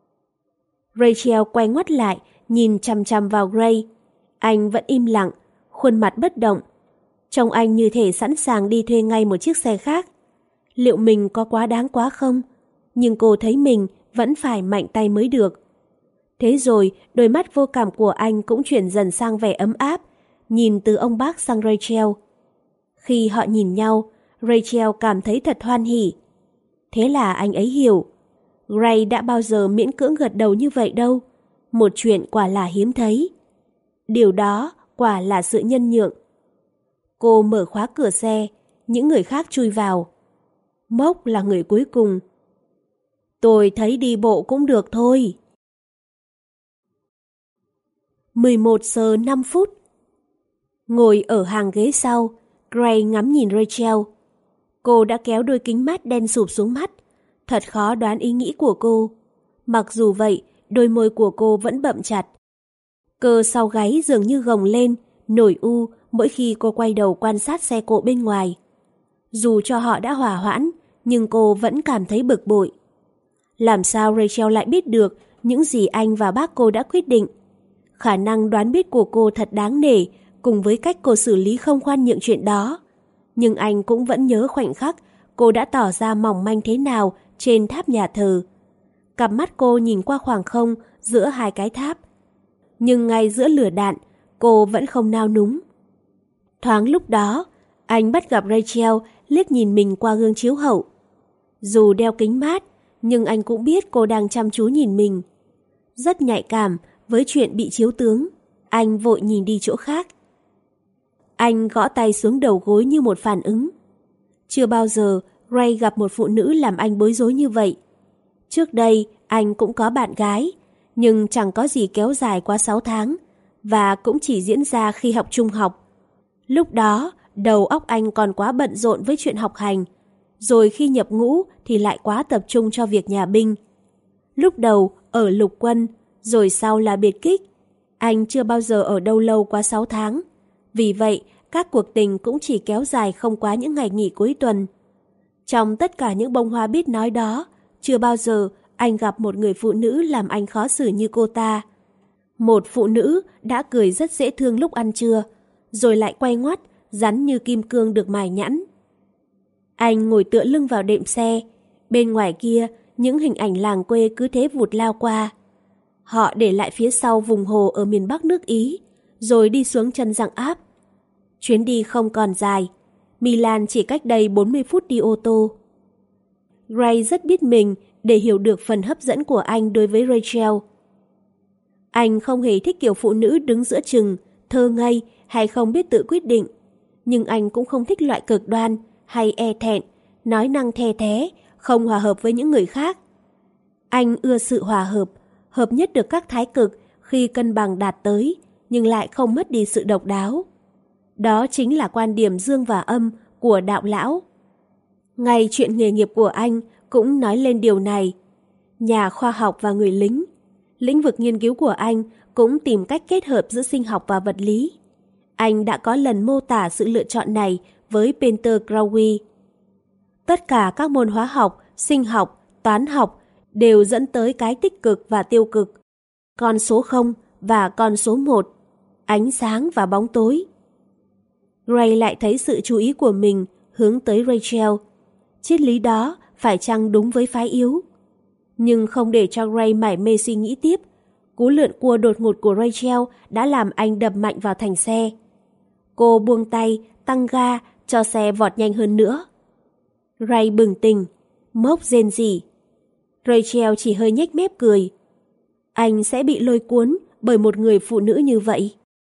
Rachel quay ngoắt lại, nhìn chằm chằm vào Gray. Anh vẫn im lặng, khuôn mặt bất động. Trông anh như thể sẵn sàng đi thuê ngay một chiếc xe khác. Liệu mình có quá đáng quá không? Nhưng cô thấy mình vẫn phải mạnh tay mới được. Thế rồi, đôi mắt vô cảm của anh cũng chuyển dần sang vẻ ấm áp, nhìn từ ông bác sang Rachel. Khi họ nhìn nhau, Rachel cảm thấy thật hoan hỉ. Thế là anh ấy hiểu. Gray đã bao giờ miễn cưỡng gật đầu như vậy đâu. Một chuyện quả là hiếm thấy. Điều đó quả là sự nhân nhượng. Cô mở khóa cửa xe, những người khác chui vào. Mốc là người cuối cùng. Tôi thấy đi bộ cũng được thôi. mười một giờ năm phút. Ngồi ở hàng ghế sau, Gray ngắm nhìn Rachel. Cô đã kéo đôi kính mát đen sụp xuống mắt. Thật khó đoán ý nghĩ của cô. Mặc dù vậy, đôi môi của cô vẫn bậm chặt. Cơ sau gáy dường như gồng lên, nổi u mỗi khi cô quay đầu quan sát xe cộ bên ngoài. Dù cho họ đã hòa hoãn, nhưng cô vẫn cảm thấy bực bội. Làm sao Rachel lại biết được những gì anh và bác cô đã quyết định? Khả năng đoán biết của cô thật đáng nể, cùng với cách cô xử lý không khoan nhượng chuyện đó. Nhưng anh cũng vẫn nhớ khoảnh khắc cô đã tỏ ra mỏng manh thế nào trên tháp nhà thờ. Cặp mắt cô nhìn qua khoảng không giữa hai cái tháp. Nhưng ngay giữa lửa đạn, cô vẫn không nao núng. Thoáng lúc đó, anh bắt gặp Rachel liếc nhìn mình qua gương chiếu hậu. Dù đeo kính mát, nhưng anh cũng biết cô đang chăm chú nhìn mình. Rất nhạy cảm với chuyện bị chiếu tướng, anh vội nhìn đi chỗ khác. Anh gõ tay xuống đầu gối như một phản ứng. Chưa bao giờ Ray gặp một phụ nữ làm anh bối rối như vậy. Trước đây anh cũng có bạn gái, nhưng chẳng có gì kéo dài quá sáu tháng, và cũng chỉ diễn ra khi học trung học. Lúc đó, đầu óc anh còn quá bận rộn với chuyện học hành, rồi khi nhập ngũ thì lại quá tập trung cho việc nhà binh. Lúc đầu ở lục quân, rồi sau là biệt kích. Anh chưa bao giờ ở đâu lâu quá sáu tháng. Vì vậy, các cuộc tình cũng chỉ kéo dài không quá những ngày nghỉ cuối tuần. Trong tất cả những bông hoa biết nói đó, chưa bao giờ anh gặp một người phụ nữ làm anh khó xử như cô ta. Một phụ nữ đã cười rất dễ thương lúc ăn trưa, rồi lại quay ngoắt, rắn như kim cương được mài nhẵn. Anh ngồi tựa lưng vào đệm xe, bên ngoài kia những hình ảnh làng quê cứ thế vụt lao qua. Họ để lại phía sau vùng hồ ở miền Bắc nước Ý, rồi đi xuống chân Giang Áp. Chuyến đi không còn dài, Milan chỉ cách đây bốn mươi phút đi ô tô. Ray rất biết mình để hiểu được phần hấp dẫn của anh đối với Rachel. Anh không hề thích kiểu phụ nữ đứng giữa chừng, thơ ngây hay không biết tự quyết định. Nhưng anh cũng không thích loại cực đoan hay e thẹn, nói năng the thé, không hòa hợp với những người khác. Anh ưa sự hòa hợp, hợp nhất được các thái cực khi cân bằng đạt tới, nhưng lại không mất đi sự độc đáo. Đó chính là quan điểm dương và âm của đạo lão. Ngay chuyện nghề nghiệp của anh cũng nói lên điều này. Nhà khoa học và người lính, lĩnh vực nghiên cứu của anh cũng tìm cách kết hợp giữa sinh học và vật lý. Anh đã có lần mô tả sự lựa chọn này với Peter Crowley. Tất cả các môn hóa học, sinh học, toán học đều dẫn tới cái tích cực và tiêu cực. Con số không và con số một, ánh sáng và bóng tối. Ray lại thấy sự chú ý của mình hướng tới Rachel. Triết lý đó phải chăng đúng với phái yếu? Nhưng không để cho Ray mải mê suy nghĩ tiếp, cú lượn cua đột ngột của Rachel đã làm anh đập mạnh vào thành xe. Cô buông tay, tăng ga, cho xe vọt nhanh hơn nữa. Ray bừng tỉnh, mốc rên rỉ. Rachel chỉ hơi nhếch mép cười. Anh sẽ bị lôi cuốn bởi một người phụ nữ như vậy.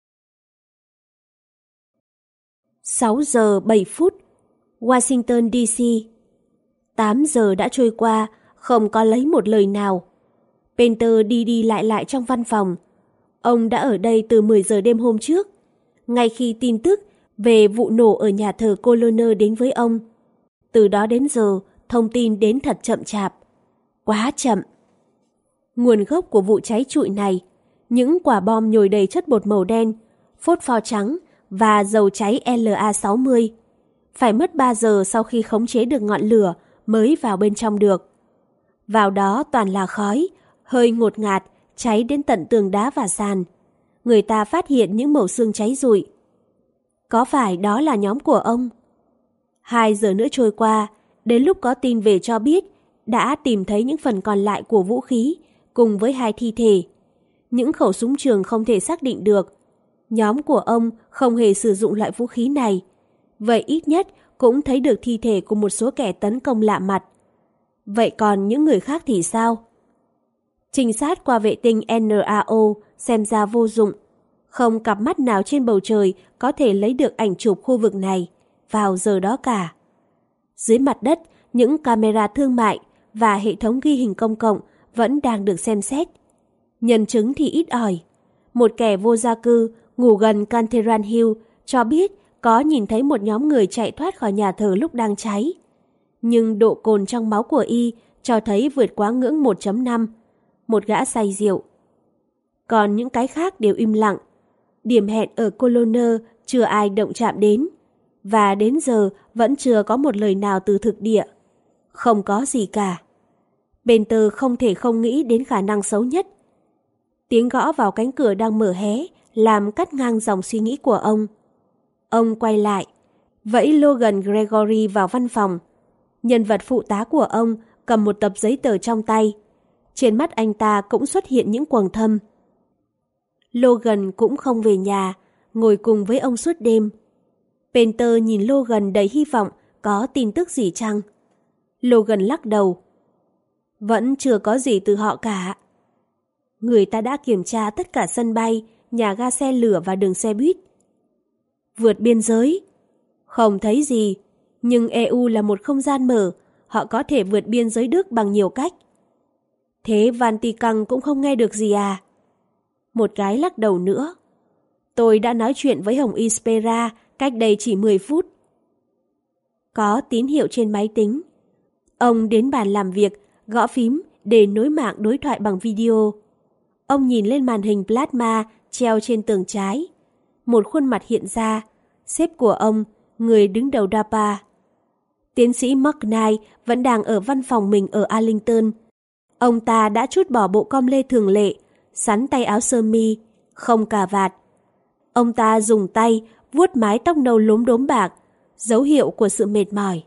sáu giờ bảy phút, Washington đê xê. tám giờ đã trôi qua, không có lấy một lời nào. Peter đi đi lại lại trong văn phòng. Ông đã ở đây từ mười giờ đêm hôm trước, ngay khi tin tức về vụ nổ ở nhà thờ Colonel đến với ông. Từ đó đến giờ, thông tin đến thật chậm chạp. Quá chậm. Nguồn gốc của vụ cháy trụi này, những quả bom nhồi đầy chất bột màu đen, phốt pho trắng và dầu cháy L A sáu mươi. Phải mất ba giờ sau khi khống chế được ngọn lửa mới vào bên trong được. Vào đó toàn là khói, hơi ngột ngạt, cháy đến tận tường đá và sàn. Người ta phát hiện những mẩu xương cháy rụi. Có phải đó là nhóm của ông? Hai giờ nữa trôi qua, đến lúc có tin về cho biết đã tìm thấy những phần còn lại của vũ khí cùng với hai thi thể. Những khẩu súng trường không thể xác định được. Nhóm của ông không hề sử dụng loại vũ khí này. Vậy ít nhất cũng thấy được thi thể của một số kẻ tấn công lạ mặt. Vậy còn những người khác thì sao? Trinh sát qua vệ tinh N A O xem ra vô dụng. Không cặp mắt nào trên bầu trời có thể lấy được ảnh chụp khu vực này vào giờ đó cả. Dưới mặt đất, những camera thương mại và hệ thống ghi hình công cộng vẫn đang được xem xét. Nhân chứng thì ít ỏi. Một kẻ vô gia cư ngủ gần Cathedral Hill cho biết có nhìn thấy một nhóm người chạy thoát khỏi nhà thờ lúc đang cháy. Nhưng độ cồn trong máu của y cho thấy vượt quá ngưỡng một chấm năm, một gã say rượu. Còn những cái khác đều im lặng. Điểm hẹn ở Colonel chưa ai động chạm đến, và đến giờ vẫn chưa có một lời nào từ thực địa. Không có gì cả. Peter không thể không nghĩ đến khả năng xấu nhất. Tiếng gõ vào cánh cửa đang mở hé làm cắt ngang dòng suy nghĩ của ông. Ông quay lại, vẫy Logan Gregory vào văn phòng. Nhân vật phụ tá của ông cầm một tập giấy tờ trong tay. Trên mắt anh ta cũng xuất hiện những quầng thâm. Logan cũng không về nhà, ngồi cùng với ông suốt đêm. Peter nhìn Logan đầy hy vọng có tin tức gì chăng. Logan lắc đầu. Vẫn chưa có gì từ họ cả. Người ta đã kiểm tra tất cả sân bay, nhà ga xe lửa và đường xe buýt. Vượt biên giới? Không thấy gì, nhưng e u là một không gian mở, họ có thể vượt biên giới Đức bằng nhiều cách. Thế Vatican cũng không nghe được gì à? Một cái lắc đầu nữa. Tôi đã nói chuyện với Hồng Ispera cách đây chỉ mười phút. Có tín hiệu trên máy tính. Ông đến bàn làm việc, gõ phím để nối mạng đối thoại bằng video. Ông nhìn lên màn hình plasma treo trên tường trái. Một khuôn mặt hiện ra, sếp của ông, người đứng đầu đê a pê a. Tiến sĩ Mark Knight vẫn đang ở văn phòng mình ở Arlington. Ông ta đã trút bỏ bộ com lê thường lệ, sắn tay áo sơ mi, không cà vạt. Ông ta dùng tay vuốt mái tóc nâu lốm đốm bạc, dấu hiệu của sự mệt mỏi.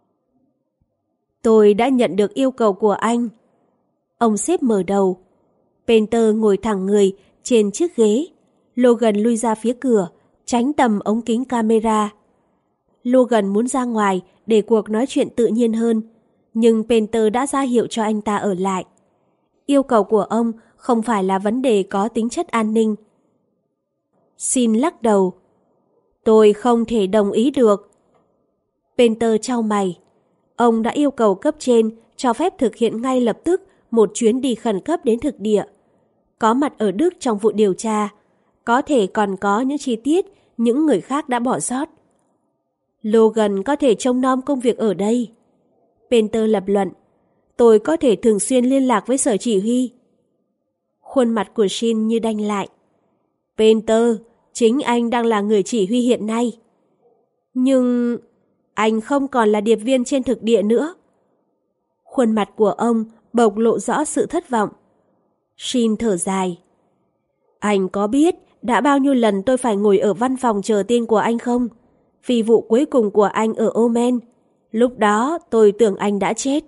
Tôi đã nhận được yêu cầu của anh. Ông sếp mở đầu. Peter ngồi thẳng người trên chiếc ghế. Logan lui ra phía cửa, tránh tầm ống kính camera. Logan muốn ra ngoài để cuộc nói chuyện tự nhiên hơn, nhưng Peter đã ra hiệu cho anh ta ở lại. Yêu cầu của ông không phải là vấn đề có tính chất an ninh. Xin lắc đầu. Tôi không thể đồng ý được. Peter chau mày. Ông đã yêu cầu cấp trên cho phép thực hiện ngay lập tức một chuyến đi khẩn cấp đến thực địa. Có mặt ở Đức trong vụ điều tra. Có thể còn có những chi tiết những người khác đã bỏ sót. Logan có thể trông nom công việc ở đây. Peter lập luận. Tôi có thể thường xuyên liên lạc với sở chỉ huy. Khuôn mặt của Shin như đanh lại. Peter, chính anh đang là người chỉ huy hiện nay. Nhưng anh không còn là điệp viên trên thực địa nữa. Khuôn mặt của ông bộc lộ rõ sự thất vọng. Shin thở dài. Anh có biết đã bao nhiêu lần tôi phải ngồi ở văn phòng chờ tin của anh không? Vì vụ cuối cùng của anh ở Oman. Lúc đó tôi tưởng anh đã chết.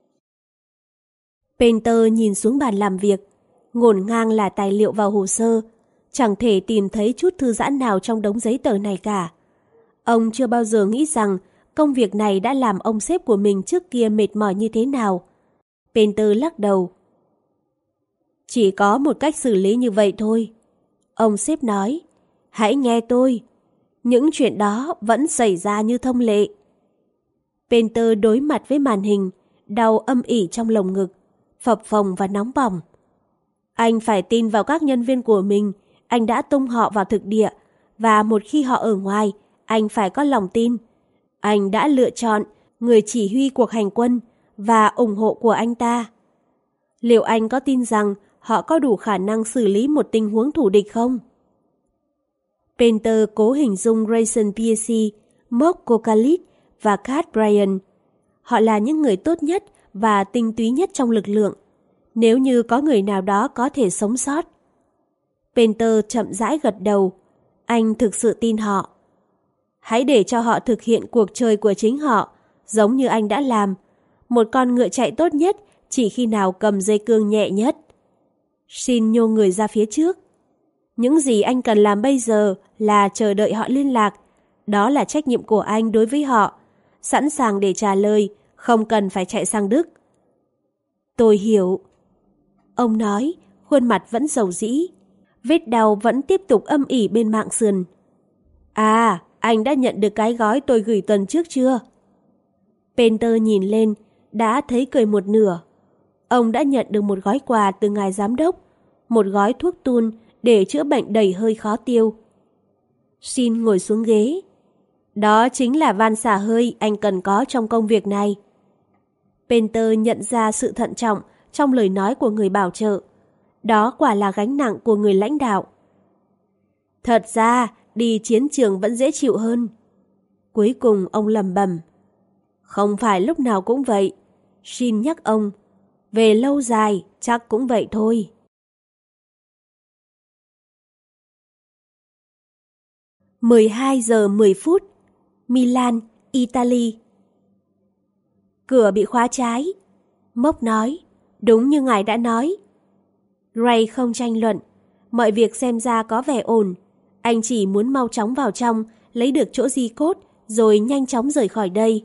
Peter nhìn xuống bàn làm việc. Ngổn ngang là tài liệu vào hồ sơ. Chẳng thể tìm thấy chút thư giãn nào trong đống giấy tờ này cả. Ông chưa bao giờ nghĩ rằng công việc này đã làm ông sếp của mình trước kia mệt mỏi như thế nào. Peter lắc đầu. Chỉ có một cách xử lý như vậy thôi. Ông sếp nói. Hãy nghe tôi. Những chuyện đó vẫn xảy ra như thông lệ. Peter đối mặt với màn hình, đau âm ỉ trong lồng ngực, phập phồng và nóng bỏng. Anh phải tin vào các nhân viên của mình. Anh đã tung họ vào thực địa, và một khi họ ở ngoài, anh phải có lòng tin. Anh đã lựa chọn người chỉ huy cuộc hành quân và ủng hộ của anh ta. Liệu anh có tin rằng họ có đủ khả năng xử lý một tình huống thủ địch không? Peter cố hình dung Grayson Piercy, Mark Kokalit và Kat Bryan. Họ là những người tốt nhất và tinh túy nhất trong lực lượng, nếu như có người nào đó có thể sống sót. Peter chậm rãi gật đầu. Anh thực sự tin họ. Hãy để cho họ thực hiện cuộc chơi của chính họ, giống như anh đã làm. Một con ngựa chạy tốt nhất chỉ khi nào cầm dây cương nhẹ nhất. Shin nhô người ra phía trước. Những gì anh cần làm bây giờ là chờ đợi họ liên lạc. Đó là trách nhiệm của anh đối với họ. Sẵn sàng để trả lời, không cần phải chạy sang Đức. Tôi hiểu. Ông nói, khuôn mặt vẫn rầu rĩ. Vết đau vẫn tiếp tục âm ỉ bên mạng sườn. À, anh đã nhận được cái gói tôi gửi tuần trước chưa? Peter nhìn lên, đã thấy cười một nửa. Ông đã nhận được một gói quà từ ngài giám đốc, một gói thuốc tun để chữa bệnh đầy hơi khó tiêu. Shin ngồi xuống ghế. Đó chính là van xả hơi anh cần có trong công việc này. Peter nhận ra sự thận trọng trong lời nói của người bảo trợ. Đó quả là gánh nặng của người lãnh đạo. Thật ra, đi chiến trường vẫn dễ chịu hơn. Cuối cùng ông lẩm bẩm. Không phải lúc nào cũng vậy. Shin nhắc ông. Về lâu dài, chắc cũng vậy thôi. mười hai giờ mười phút. Milan, Italy. Cửa bị khóa trái. Mốc nói. Đúng như ngài đã nói. Gray không tranh luận. Mọi việc xem ra có vẻ ổn. Anh chỉ muốn mau chóng vào trong, lấy được chỗ di cốt, rồi nhanh chóng rời khỏi đây.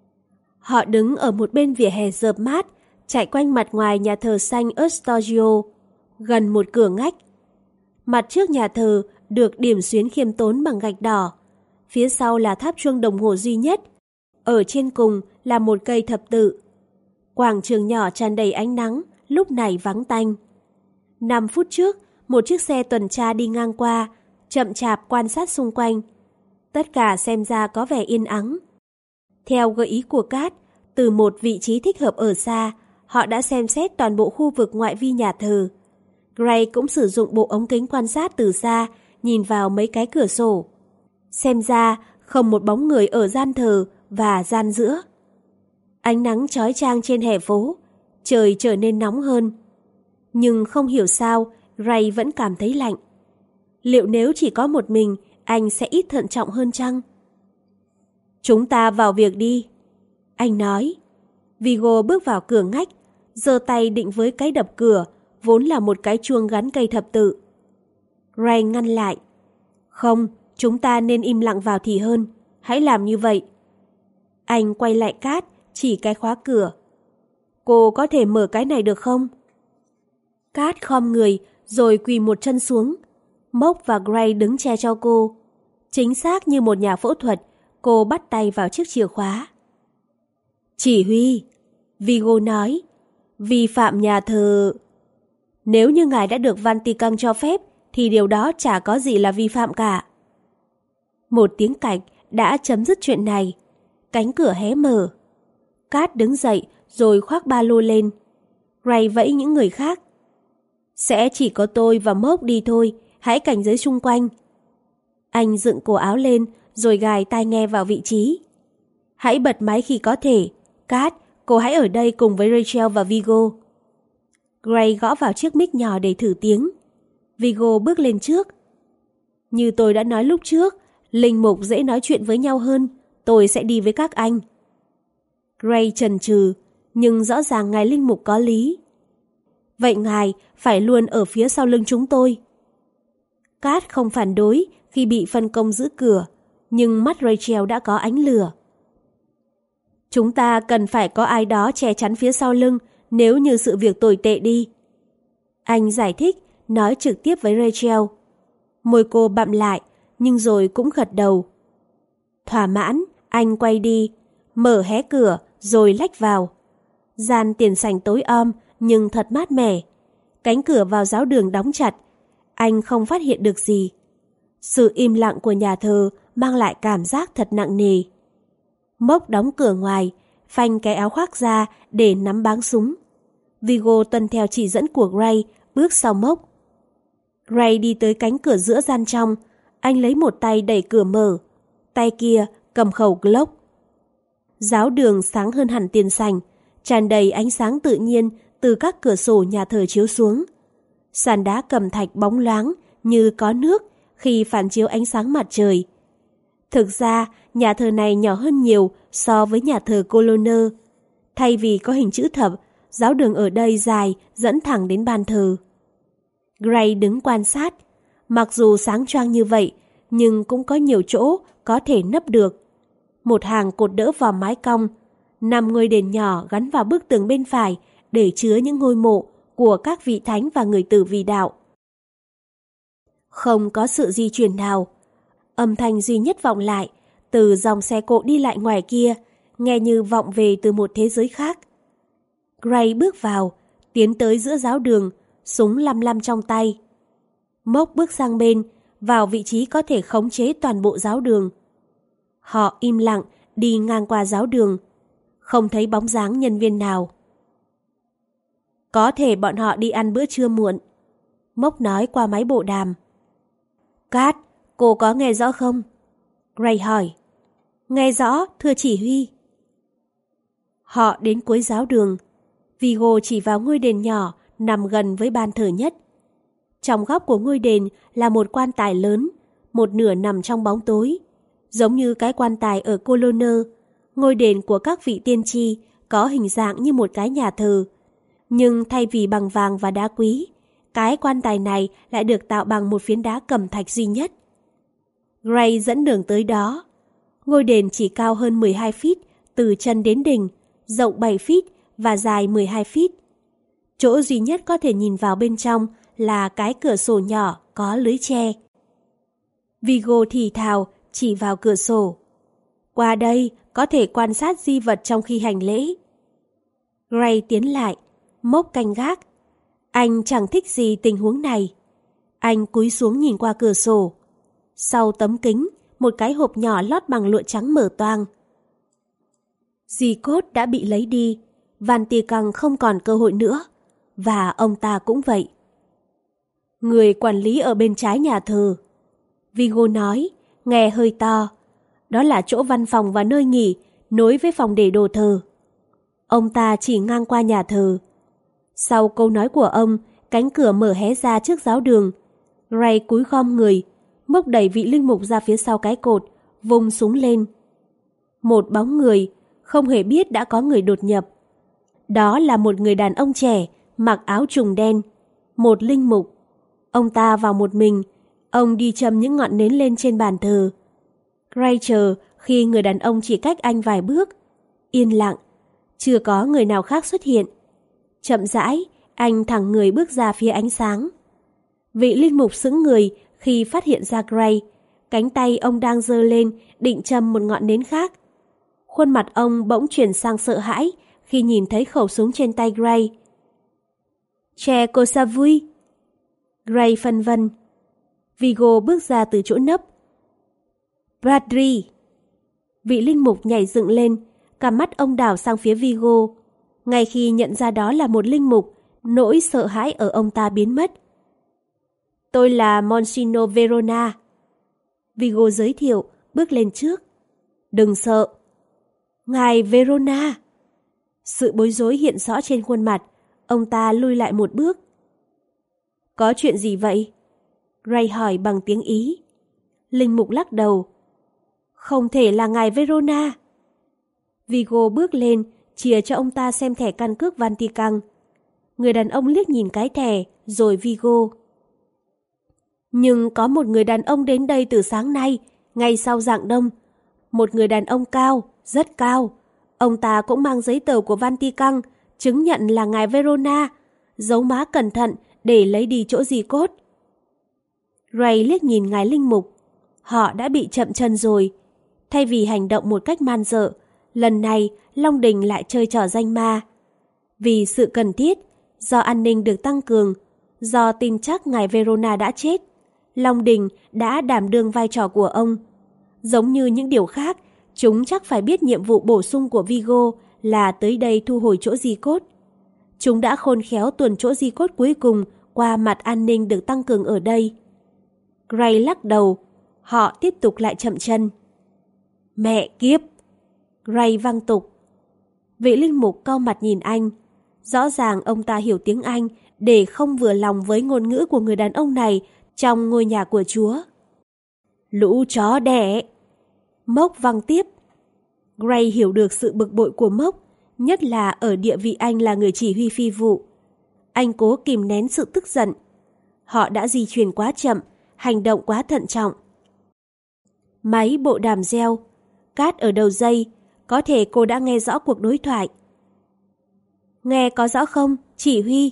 Họ đứng ở một bên vỉa hè rợp mát, chạy quanh mặt ngoài nhà thờ San Eustachio, gần một cửa ngách. Mặt trước nhà thờ được điểm xuyến khiêm tốn bằng gạch đỏ. Phía sau là tháp chuông đồng hồ duy nhất. Ở trên cùng là một cây thập tự. Quảng trường nhỏ tràn đầy ánh nắng, lúc này vắng tanh. Năm phút trước, một chiếc xe tuần tra đi ngang qua, chậm chạp quan sát xung quanh. Tất cả xem ra có vẻ yên ắng. Theo gợi ý của Cát, từ một vị trí thích hợp ở xa, họ đã xem xét toàn bộ khu vực ngoại vi nhà thờ. Gray cũng sử dụng bộ ống kính quan sát từ xa, nhìn vào mấy cái cửa sổ. Xem ra không một bóng người ở gian thờ và gian giữa. Ánh nắng chói chang trên hè phố, trời trở nên nóng hơn. Nhưng không hiểu sao, Gray vẫn cảm thấy lạnh. Liệu nếu chỉ có một mình, anh sẽ ít thận trọng hơn chăng? Chúng ta vào việc đi, anh nói. Vigo bước vào cửa ngách, giơ tay định với cái đập cửa, vốn là một cái chuông gắn cây thập tự. Gray ngăn lại. Không, chúng ta nên im lặng vào thì hơn. Hãy làm như vậy. Anh quay lại Cát, chỉ cái khóa cửa. Cô có thể mở cái này được không? Cát khom người, rồi quỳ một chân xuống. Mốc và Gray đứng che cho cô. Chính xác như một nhà phẫu thuật, cô bắt tay vào chiếc chìa khóa. Chỉ huy, Vigo nói, vi phạm nhà thờ. Nếu như ngài đã được Vatican cho phép, thì điều đó chả có gì là vi phạm cả. Một tiếng cạch đã chấm dứt chuyện này. Cánh cửa hé mở. Cát đứng dậy rồi khoác ba lô lên. Gray vẫy những người khác. Sẽ chỉ có tôi và Mốc đi thôi, hãy cảnh giới xung quanh. Anh dựng cổ áo lên rồi gài tai nghe vào vị trí. Hãy bật máy khi có thể. Cát, cô hãy ở đây cùng với Rachel và Vigo. Gray gõ vào chiếc mic nhỏ để thử tiếng. Vigo bước lên trước. Như tôi đã nói lúc trước, linh mục dễ nói chuyện với nhau hơn. Tôi sẽ đi với các anh. Gray chần chừ, nhưng rõ ràng ngài linh mục có lý. Vậy ngài phải luôn ở phía sau lưng chúng tôi. Cát không phản đối khi bị phân công giữ cửa, nhưng mắt Rachel đã có ánh lửa. Chúng ta cần phải có ai đó che chắn phía sau lưng nếu như sự việc tồi tệ đi. Anh giải thích, nói trực tiếp với Rachel. Môi cô bặm lại, nhưng rồi cũng gật đầu. Thỏa mãn, anh quay đi, mở hé cửa rồi lách vào. Gian tiền sảnh tối om nhưng thật mát mẻ. Cánh cửa vào giáo đường đóng chặt. Anh không phát hiện được gì. Sự im lặng của nhà thờ mang lại cảm giác thật nặng nề. Mốc đóng cửa ngoài, phanh cái áo khoác ra để nắm báng súng. Vigo tuân theo chỉ dẫn của Gray, bước sau Mốc. Gray đi tới cánh cửa giữa gian trong. Anh lấy một tay đẩy cửa mở, tay kia cầm khẩu Glock. Giáo đường sáng hơn hẳn tiền sảnh, tràn đầy ánh sáng tự nhiên từ các cửa sổ nhà thờ chiếu xuống. Sàn đá cẩm thạch bóng loáng như có nước khi phản chiếu ánh sáng mặt trời. Thực ra, nhà thờ này nhỏ hơn nhiều so với nhà thờ Colonner. Thay vì có hình chữ thập, giáo đường ở đây dài dẫn thẳng đến bàn thờ. Gray đứng quan sát. Mặc dù sáng choang như vậy, nhưng cũng có nhiều chỗ có thể nấp được. Một hàng cột đỡ vòm mái cong, năm ngôi đền nhỏ gắn vào bức tường bên phải để chứa những ngôi mộ của các vị thánh và người tử vì đạo. Không có sự di chuyển nào. Âm thanh duy nhất vọng lại từ dòng xe cộ đi lại ngoài kia, nghe như vọng về từ một thế giới khác. Gray bước vào, tiến tới giữa giáo đường, súng lăm lăm trong tay. Mốc bước sang bên, vào vị trí có thể khống chế toàn bộ giáo đường. Họ im lặng đi ngang qua giáo đường, không thấy bóng dáng nhân viên nào. Có thể bọn họ đi ăn bữa trưa muộn, Mốc nói qua máy bộ đàm. Cát, Cô có nghe rõ không? Gray hỏi. Nghe rõ, thưa chỉ huy. Họ đến cuối giáo đường. Vigo chỉ vào ngôi đền nhỏ nằm gần với ban thờ nhất. Trong góc của ngôi đền là một quan tài lớn, một nửa nằm trong bóng tối. Giống như cái quan tài ở Cologne, ngôi đền của các vị tiên tri có hình dạng như một cái nhà thờ. Nhưng thay vì bằng vàng và đá quý, cái quan tài này lại được tạo bằng một phiến đá cẩm thạch duy nhất. Gray dẫn đường tới đó. Ngôi đền chỉ cao hơn mười hai feet từ chân đến đỉnh, rộng bảy feet và dài mười hai feet. Chỗ duy nhất có thể nhìn vào bên trong là cái cửa sổ nhỏ có lưới tre. Vigo thì thào chỉ vào cửa sổ. Qua đây có thể quan sát di vật trong khi hành lễ. Gray tiến lại, mốc canh gác. Anh chẳng thích gì tình huống này. Anh cúi xuống nhìn qua cửa sổ. Sau tấm kính, một cái hộp nhỏ lót bằng lụa trắng mở toang. Di cốt đã bị lấy đi, Van Tikang không còn cơ hội nữa, và ông ta cũng vậy. Người quản lý ở bên trái nhà thờ. Vigo nói, nghe hơi to. Đó là chỗ văn phòng và nơi nghỉ, nối với phòng để đồ thờ. Ông ta chỉ ngang qua nhà thờ. Sau câu nói của ông, cánh cửa mở hé ra trước giáo đường. Gray cúi khom người, mốc đẩy vị linh mục ra phía sau cái cột, vung súng lên. Một bóng người, không hề biết đã có người đột nhập. Đó là một người đàn ông trẻ, mặc áo trùng đen, một linh mục. Ông ta vào một mình, ông đi châm những ngọn nến lên trên bàn thờ. Gray chờ khi người đàn ông chỉ cách anh vài bước. Yên lặng, chưa có người nào khác xuất hiện. Chậm rãi, anh thẳng người bước ra phía ánh sáng. Vị linh mục sững người khi phát hiện ra Gray. Cánh tay ông đang giơ lên định châm một ngọn nến khác. Khuôn mặt ông bỗng chuyển sang sợ hãi khi nhìn thấy khẩu súng trên tay Gray. Che cô sa vui. Gray phân vân. Vigo bước ra từ chỗ nấp. Bradley. Vị linh mục nhảy dựng lên, cả mắt ông đảo sang phía Vigo. Ngay khi nhận ra đó là một linh mục, nỗi sợ hãi ở ông ta biến mất. Tôi là Monsignor Verona. Vigo giới thiệu, bước lên trước. Đừng sợ. Ngài Verona. Sự bối rối hiện rõ trên khuôn mặt, ông ta lùi lại một bước. Có chuyện gì vậy? Gray hỏi bằng tiếng Ý. Linh mục lắc đầu. Không thể là ngài Verona. Vigo bước lên, chìa cho ông ta xem thẻ căn cước Van Tikang. Người đàn ông liếc nhìn cái thẻ, rồi Vigo. Nhưng có một người đàn ông đến đây từ sáng nay, ngay sau rạng đông. Một người đàn ông cao, rất cao. Ông ta cũng mang giấy tờ của Van Tikang, chứng nhận là ngài Verona, giấu má cẩn thận để lấy đi chỗ di cốt. Gray liếc nhìn ngài linh mục. Họ đã bị chậm chân rồi. Thay vì hành động một cách man dợ, lần này Long Đình lại chơi trò danh ma. Vì sự cần thiết, do an ninh được tăng cường, do tin chắc ngài Verona đã chết, Long Đình đã đảm đương vai trò của ông. Giống như những điều khác, chúng chắc phải biết nhiệm vụ bổ sung của Vigo là tới đây thu hồi chỗ di cốt. Chúng đã khôn khéo tuồn chỗ di cốt cuối cùng qua mặt an ninh được tăng cường ở đây. Gray lắc đầu, họ tiếp tục lại chậm chân. Mẹ kiếp! Gray văng tục. Vị linh mục cau mặt nhìn anh. Rõ ràng ông ta hiểu tiếng Anh để không vừa lòng với ngôn ngữ của người đàn ông này trong ngôi nhà của Chúa. Lũ chó đẻ! Mốc văng tiếp. Gray hiểu được sự bực bội của Mốc, nhất là ở địa vị anh là người chỉ huy phi vụ. Anh cố kìm nén sự tức giận. Họ đã di chuyển quá chậm, hành động quá thận trọng. Máy bộ đàm reo. Cát ở đầu dây, có thể cô đã nghe rõ cuộc đối thoại. Nghe có rõ không, chỉ huy?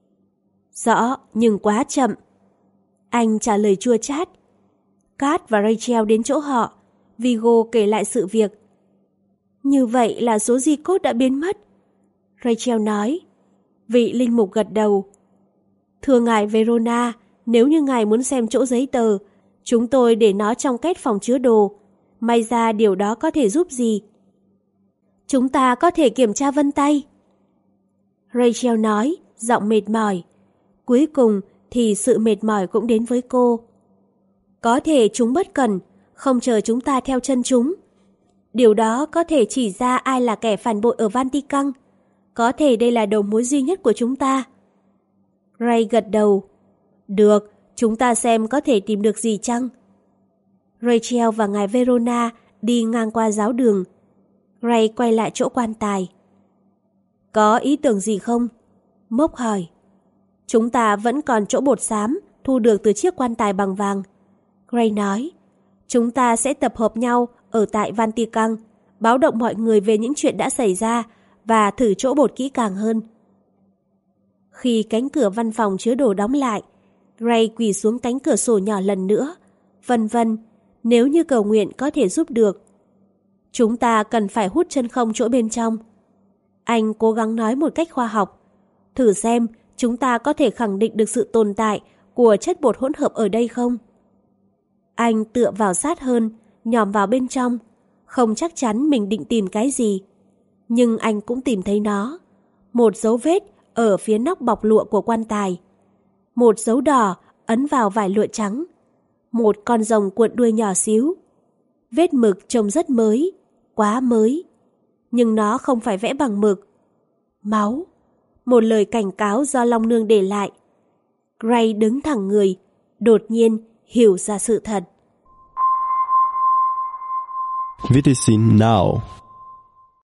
Rõ, nhưng quá chậm. Anh trả lời chua chát. Cát và Rachel đến chỗ họ. Vigo kể lại sự việc. Như vậy là số di cốt đã biến mất. Rachel nói. Vị linh mục gật đầu. Thưa ngài Verona, nếu như ngài muốn xem chỗ giấy tờ, chúng tôi để nó trong két phòng chứa đồ. May ra điều đó có thể giúp gì? Chúng ta có thể kiểm tra vân tay. Rachel nói, giọng mệt mỏi. Cuối cùng thì sự mệt mỏi cũng đến với cô. Có thể chúng bất cẩn, không chờ chúng ta theo chân chúng. Điều đó có thể chỉ ra ai là kẻ phản bội ở Vatican. Có thể đây là đầu mối duy nhất của chúng ta. Ray gật đầu. Được, chúng ta xem có thể tìm được gì chăng? Rachel và ngài Verona đi ngang qua giáo đường. Ray quay lại chỗ quan tài. Có ý tưởng gì không? Mốc hỏi. Chúng ta vẫn còn chỗ bột xám thu được từ chiếc quan tài bằng vàng. Ray nói. Chúng ta sẽ tập hợp nhau ở tại Vatican, báo động mọi người về những chuyện đã xảy ra và thử chỗ bột kỹ càng hơn. Khi cánh cửa văn phòng chứa đồ đóng lại, Ray quỳ xuống cánh cửa sổ nhỏ lần nữa. Vân vân, nếu như cầu nguyện có thể giúp được. Chúng ta cần phải hút chân không chỗ bên trong. Anh cố gắng nói một cách khoa học. Thử xem chúng ta có thể khẳng định được sự tồn tại của chất bột hỗn hợp ở đây không? Anh tựa vào sát hơn, nhòm vào bên trong. Không chắc chắn mình định tìm cái gì. Nhưng anh cũng tìm thấy nó. Một dấu vết ở phía nóc bọc lụa của quan tài. Một dấu đỏ ấn vào vải lụa trắng. Một con rồng cuộn đuôi nhỏ xíu. Vết mực trông rất mới, quá mới. Nhưng nó không phải vẽ bằng mực. Máu. Một lời cảnh cáo do Long Nương để lại. Gray đứng thẳng người, đột nhiên hiểu ra sự thật. Wiedersehen now.